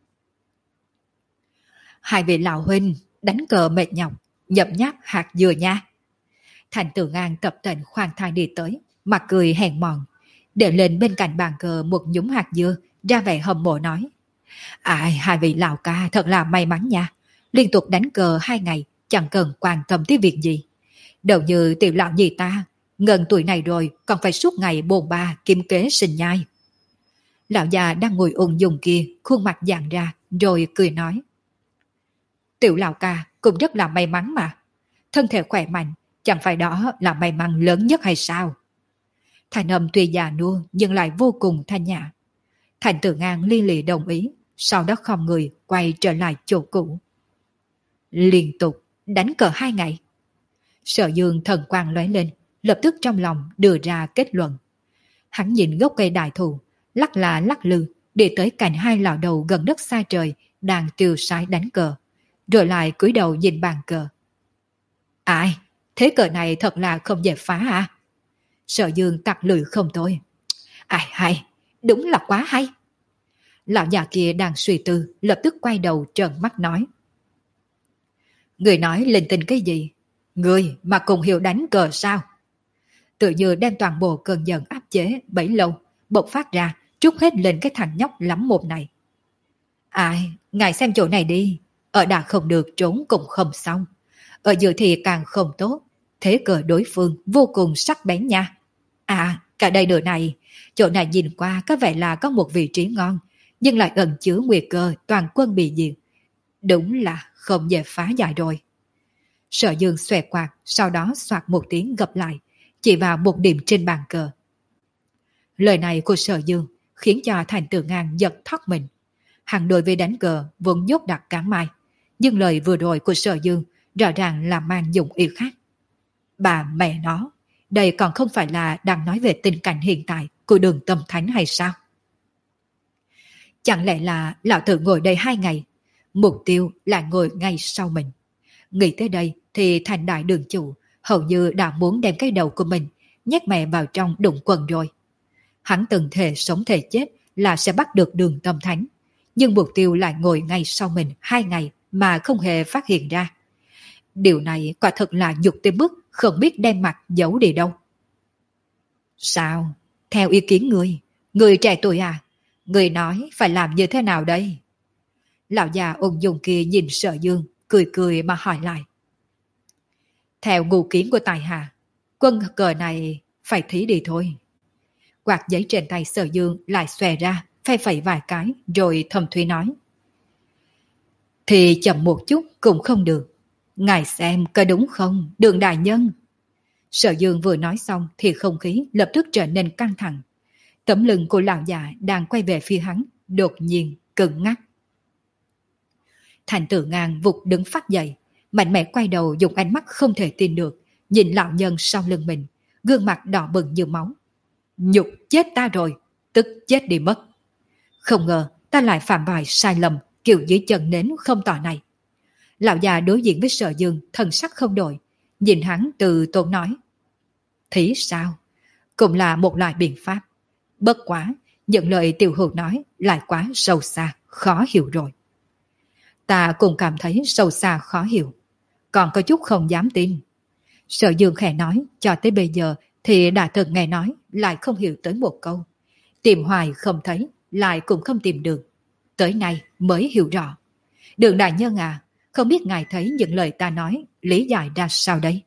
A: Hai vị lão huynh đánh cờ mệt nhọc, nhậm nháp hạt dừa nha. Thành Tử Ngang tập tễnh khoan thai đi tới, mặt cười hèn mọn, để lên bên cạnh bàn cờ một nhúm hạt dưa, ra vẻ hâm mộ nói. Ai, hai vị lão ca thật là may mắn nha, liên tục đánh cờ hai ngày, chẳng cần quan tâm tới việc gì. Đâu như tiểu lão nhị ta, gần tuổi này rồi còn phải suốt ngày bồn ba kiếm kế sinh nhai. Lão già đang ngồi ung dung kia, khuôn mặt giãn ra, rồi cười nói. Tiểu lão ca cũng rất là may mắn mà. Thân thể khỏe mạnh, chẳng phải đó là may mắn lớn nhất hay sao? Thành âm tuy già nua nhưng lại vô cùng thanh nhã. Thành Tử Ngang li lì đồng ý, sau đó không người quay trở lại chỗ cũ. Liên tục đánh cờ hai ngày. Sở Dương thần quang lóe lên, lập tức trong lòng đưa ra kết luận. Hắn nhìn gốc cây đại thụ, lắc là lắc lư, để tới cạnh hai lão đầu gần đất xa trời đang tiêu sái đánh cờ, rồi lại cúi đầu nhìn bàn cờ. Ai, thế cờ này thật là không dễ phá à? Sở Dương tặc lưỡi không thôi. Ai hay, đúng là quá hay. Lão già kia đang suy tư, lập tức quay đầu trợn mắt nói. Người nói linh tinh cái gì? Người mà cùng hiểu đánh cờ sao? Tự như đem toàn bộ cơn giận áp chế bấy lâu, bộc phát ra, trút hết lên cái thằng nhóc lắm mồm này. Ai, ngài xem chỗ này đi, ở đã không được trốn cũng không xong, ở giữa thì càng không tốt, thế cờ đối phương vô cùng sắc bén nha. À, cả đây nửa này, chỗ này nhìn qua có vẻ là có một vị trí ngon, nhưng lại ẩn chứa nguy cơ toàn quân bị diệt. Đúng là không dễ phá giải rồi. Sở Dương xòe quạt, sau đó soạt một tiếng gập lại, chỉ vào một điểm trên bàn cờ. Lời này của Sở Dương khiến cho Thành Tử Ngang giật thót mình. Hắn đối với đánh cờ vốn dốt đặt cán mai, nhưng lời vừa rồi của Sở Dương rõ ràng là mang dụng ý khác. Bà mẹ nó, đây còn không phải là đang nói về tình cảnh hiện tại của Đường Tâm Thánh hay sao? Chẳng lẽ là lão tử ngồi đây hai ngày, mục tiêu là ngồi ngay sau mình. Nghĩ tới đây thì Thành đại đường chủ hầu như đã muốn đem cái đầu của mình nhét mẹ vào trong đụng quần rồi. Hắn từng thề sống thề chết là sẽ bắt được Đường Tâm Thánh, nhưng mục tiêu lại ngồi ngay sau mình hai ngày mà không hề phát hiện ra. Điều này quả thật là nhục tới mức không biết đem mặt giấu đi đâu. Sao? Theo ý kiến người, người trẻ tuổi à? Người nói phải làm như thế nào đây? Lão già ung dung kia nhìn Sở Dương, cười cười mà hỏi lại. Theo ngụ kiến của tài hạ, quân cờ này phải thí đi thôi. Quạt giấy trên tay Sở Dương lại xòe ra, phe phẩy vài cái, rồi thầm thủy nói. Thì chậm một chút cũng không được. Ngài xem có đúng không, Đường đại nhân? Sở Dương vừa nói xong thì không khí lập tức trở nên căng thẳng. Tấm lưng của lão già đang quay về phía hắn, đột nhiên cứng ngắc. Thành Tử Ngang vụt đứng phát dậy, mạnh mẽ quay đầu dùng ánh mắt không thể tin được, nhìn lão nhân sau lưng mình, gương mặt đỏ bừng như máu. Nhục chết ta rồi, tức chết đi mất. Không ngờ ta lại phạm phải sai lầm kiểu dưới chân nến không tỏ này. Lão già đối diện với Sở Dương thần sắc không đổi, nhìn hắn từ tốn nói. Thí sao? Cũng là một loại biện pháp. Bất quá, những lời tiểu hữu nói lại quá sâu xa, khó hiểu rồi. Ta cũng cảm thấy sâu xa khó hiểu, còn có chút không dám tin. Sở Dương khẽ nói, cho tới bây giờ thì đã từng nghe nói, lại không hiểu tới một câu. Tìm hoài không thấy, lại cũng không tìm được. Tới nay mới hiểu rõ. Đường đại nhân à, không biết ngài thấy những lời ta nói, lý giải ra sao đây?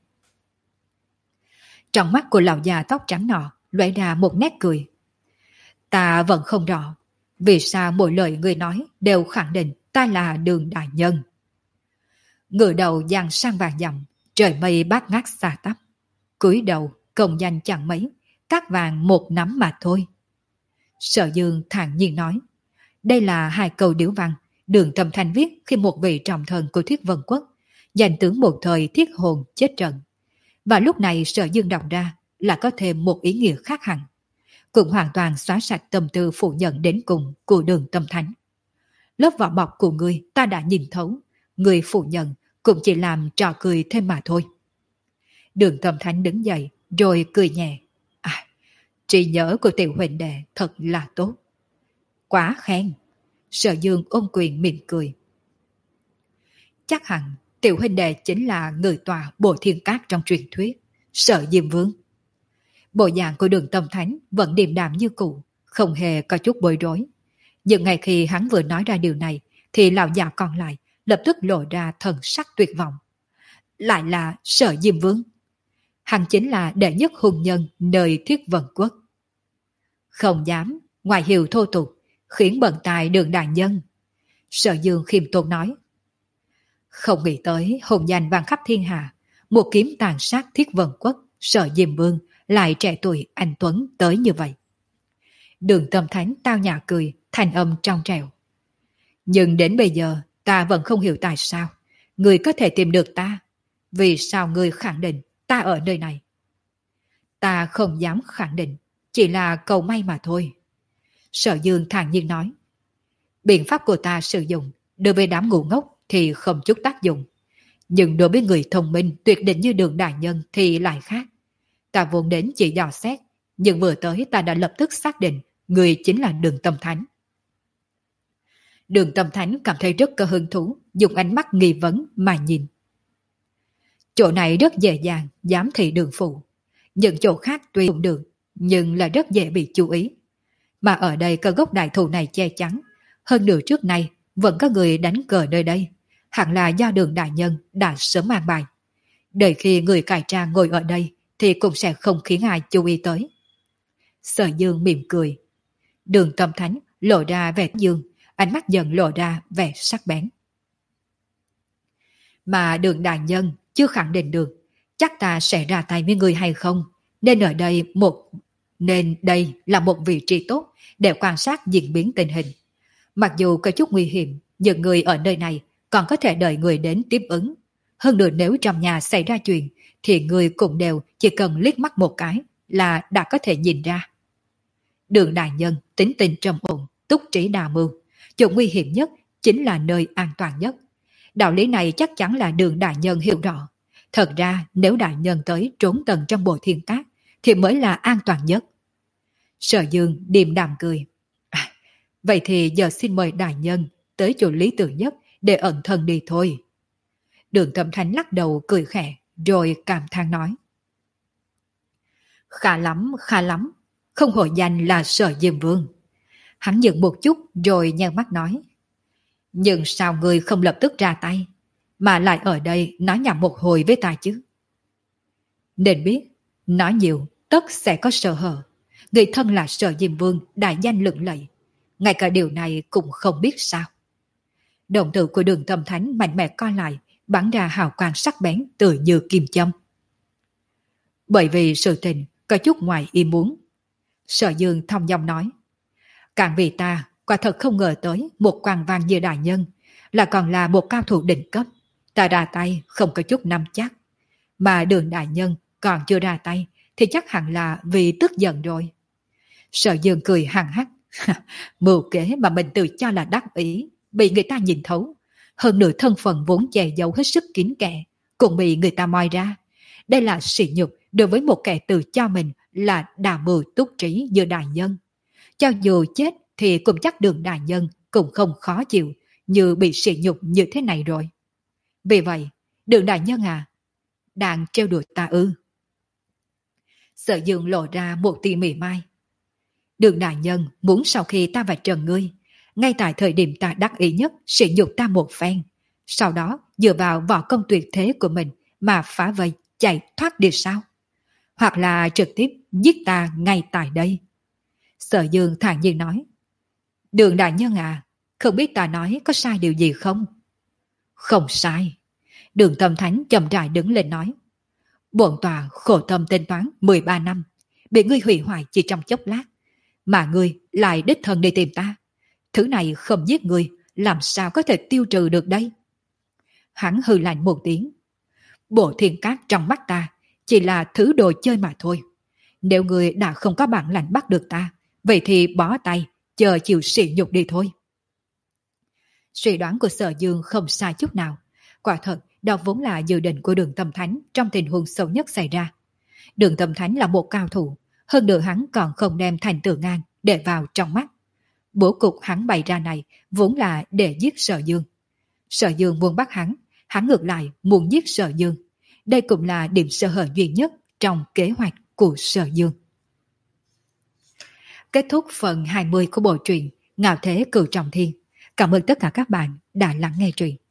A: Trong mắt của lão già tóc trắng nọ, lóe ra một nét cười. Ta vẫn không rõ, vì sao mỗi lời người nói đều khẳng định ta là Đường đại nhân. Ngửa đầu giang sang vàng dặm, trời mây bát ngát xa tắp. Cúi đầu, công danh chẳng mấy, cát vàng một nắm mà thôi. Sở Dương thản nhiên nói, đây là hai câu điếu văn, Đường Tâm Thanh viết khi một vị trọng thần của Thiết Vân Quốc, danh tướng một thời thiết hồn chết trận. Và lúc này Sở Dương đọc ra là có thêm một ý nghĩa khác hẳn, cũng hoàn toàn xóa sạch tâm tư phủ nhận đến cùng của Đường Tâm Thánh. Lớp vỏ bọc của ngươi ta đã nhìn thấu, người phủ nhận cũng chỉ làm trò cười thêm mà thôi. Đường Tâm Thánh đứng dậy rồi cười nhẹ. À, trí nhớ của tiểu huynh đệ thật là tốt. Quá khen. Sở Dương ôm quyền mỉm cười. Chắc hẳn tiểu huynh đệ chính là người tòa Bồ Thiên Cát trong truyền thuyết, Sở Diêm Vương. Bộ dạng của Đường Tâm Thánh vẫn điềm đạm như cũ, không hề có chút bối rối. Nhưng ngay khi hắn vừa nói ra điều này, thì lão già còn lại lập tức lộ ra thần sắc tuyệt vọng. lại là Sở Diêm Vương. Hắn chính là đệ nhất hùng nhân nơi Thiết Vân Quốc. Không dám, ngoài hiệu thô tục, khiến bận tài Đường đại nhân. Sở Dương khiêm tốn nói. Không nghĩ tới hùng danh vang khắp thiên hạ, một kiếm tàn sát Thiết Vân Quốc, Sở Diêm Vương lại trẻ tuổi anh tuấn tới như vậy. Đường Tâm Thánh tao nhã cười, thanh âm trong trẻo. Nhưng đến bây giờ ta vẫn không hiểu tại sao người có thể tìm được ta. Vì sao người khẳng định ta ở nơi này? Ta không dám khẳng định, chỉ là cầu may mà thôi. Sở Dương thản nhiên nói. Biện pháp của ta sử dụng đối với đám ngu ngốc thì không chút tác dụng. Nhưng đối với người thông minh tuyệt định như Đường đại nhân thì lại khác. Ta vốn đến chỉ dò xét, nhưng vừa tới ta đã lập tức xác định người chính là Đường Tâm Thánh. Đường Tâm Thánh cảm thấy rất có hứng thú, dùng ánh mắt nghi vấn mà nhìn. Chỗ này rất dễ dàng giám thị đường phụ. Những chỗ khác tuy cũng được, nhưng là rất dễ bị chú ý. Mà ở đây có gốc đại thụ này che chắn. Hơn nửa trước nay vẫn có người đánh cờ nơi đây. Hẳn là do Đường đại nhân đã sớm mang bài. Đợi khi người cải trang ngồi ở đây thì cũng sẽ không khiến ai chú ý tới. Sở Dương mỉm cười. Đường Tâm Thánh lộ ra vẻ dương, ánh mắt dần lộ ra vẻ sắc bén. Mà Đường đại nhân chưa khẳng định được chắc ta sẽ ra tay với người hay không, nên ở đây một nên đây là một vị trí tốt để quan sát diễn biến tình hình. Mặc dù có chút nguy hiểm, nhưng người ở nơi này còn có thể đợi người đến tiếp ứng. Hơn nữa nếu trong nhà xảy ra chuyện thì người cũng đều chỉ cần liếc mắt một cái là đã có thể nhìn ra. Đường đại nhân tính tình trầm ổn, túc trí đa mưu, chỗ nguy hiểm nhất chính là nơi an toàn nhất. Đạo lý này chắc chắn là Đường đại nhân hiểu rõ. Thật ra nếu đại nhân tới trốn tầng trong Bộ Thiên Cát thì mới là an toàn nhất. Sở Dương điềm đạm cười. À, vậy thì giờ xin mời đại nhân tới chỗ lý tưởng nhất để ẩn thân đi thôi. Đường Tâm Thánh lắc đầu cười khẽ rồi cảm thán nói. Khá lắm, khá lắm. Không hổ danh là Sở Diêm Vương. Hắn dừng một chút rồi nhăn mắt nói. Nhưng sao người không lập tức ra tay, mà lại ở đây nói nhảm một hồi với ta chứ? Nên biết, nói nhiều tất sẽ có sơ hở. Người thân là Sở Diêm Vương đại danh lừng lẫy, ngay cả điều này cũng không biết sao. Đồng tử của Đường Tâm Thánh mạnh mẽ co lại, bắn ra hào quang sắc bén tựa như kim châm. Bởi vì sự tình có chút ngoài ý muốn, Sở Dương thong dong nói. Càng vì ta quả thật không ngờ tới một quan văn như đại nhân là còn là một cao thủ đỉnh cấp. Ta ra tay không có chút nắm chắc. Mà Đường đại nhân còn chưa ra tay thì chắc hẳn là vì tức giận rồi. Sở Dương cười hằng hắc. Mưu kế mà mình tự cho là đắc ý bị người ta nhìn thấu. Hơn nửa thân phận vốn che giấu hết sức kín kẽ cũng bị người ta moi ra. Đây là sỉ nhục đối với một kẻ tự cho mình là đà mưu túc trí như đại nhân. Cho dù chết thì cũng chắc Đường đại nhân cũng không khó chịu như bị sỉ nhục như thế này rồi. Vì vậy, Đường đại nhân à, đang trêu đùa ta ư? Sở Dương lộ ra một tia mỉa mai. Đường đại nhân muốn sau khi ta và Trần ngươi, ngay tại thời điểm ta đắc ý nhất sỉ nhục ta một phen, sau đó dựa vào võ công tuyệt thế của mình mà phá vây chạy thoát đi sao? Hoặc là trực tiếp giết ta ngay tại đây? Sở Dương thản nhiên nói. Đường đại nhân à, không biết ta nói có sai điều gì không? Không sai. Đường Tâm Thánh chậm rãi đứng lên nói. Bổn tòa khổ tâm tính toán mười ba năm, bị ngươi hủy hoại chỉ trong chốc lát, mà ngươi lại đích thân đi tìm ta. Thứ này không giết ngươi, làm sao có thể tiêu trừ được đây? Hắn hừ lạnh một tiếng. Bộ Thiên Cát trong mắt ta chỉ là thứ đồ chơi mà thôi. Nếu ngươi đã không có bản lãnh bắt được ta, vậy thì bó tay, chờ chịu sỉ nhục đi thôi. Suy đoán của Sở Dương không sai chút nào. Quả thật, đó vốn là dự định của Đường Tâm Thánh trong tình huống xấu nhất xảy ra. Đường Tâm Thánh là một cao thủ, hơn nữa hắn còn không đem Thành Tử Ngang để vào trong mắt. Bố cục hắn bày ra này vốn là để giết Sở Dương. Sở Dương muốn bắt hắn, hắn ngược lại muốn giết Sở Dương. Đây cũng là điểm sơ hở duy nhất trong kế hoạch của Sở Dương. Kết thúc phần hai mươi của bộ truyện Ngạo Thế Cửu Trọng Thiên. Cảm ơn tất cả các bạn đã lắng nghe truyện.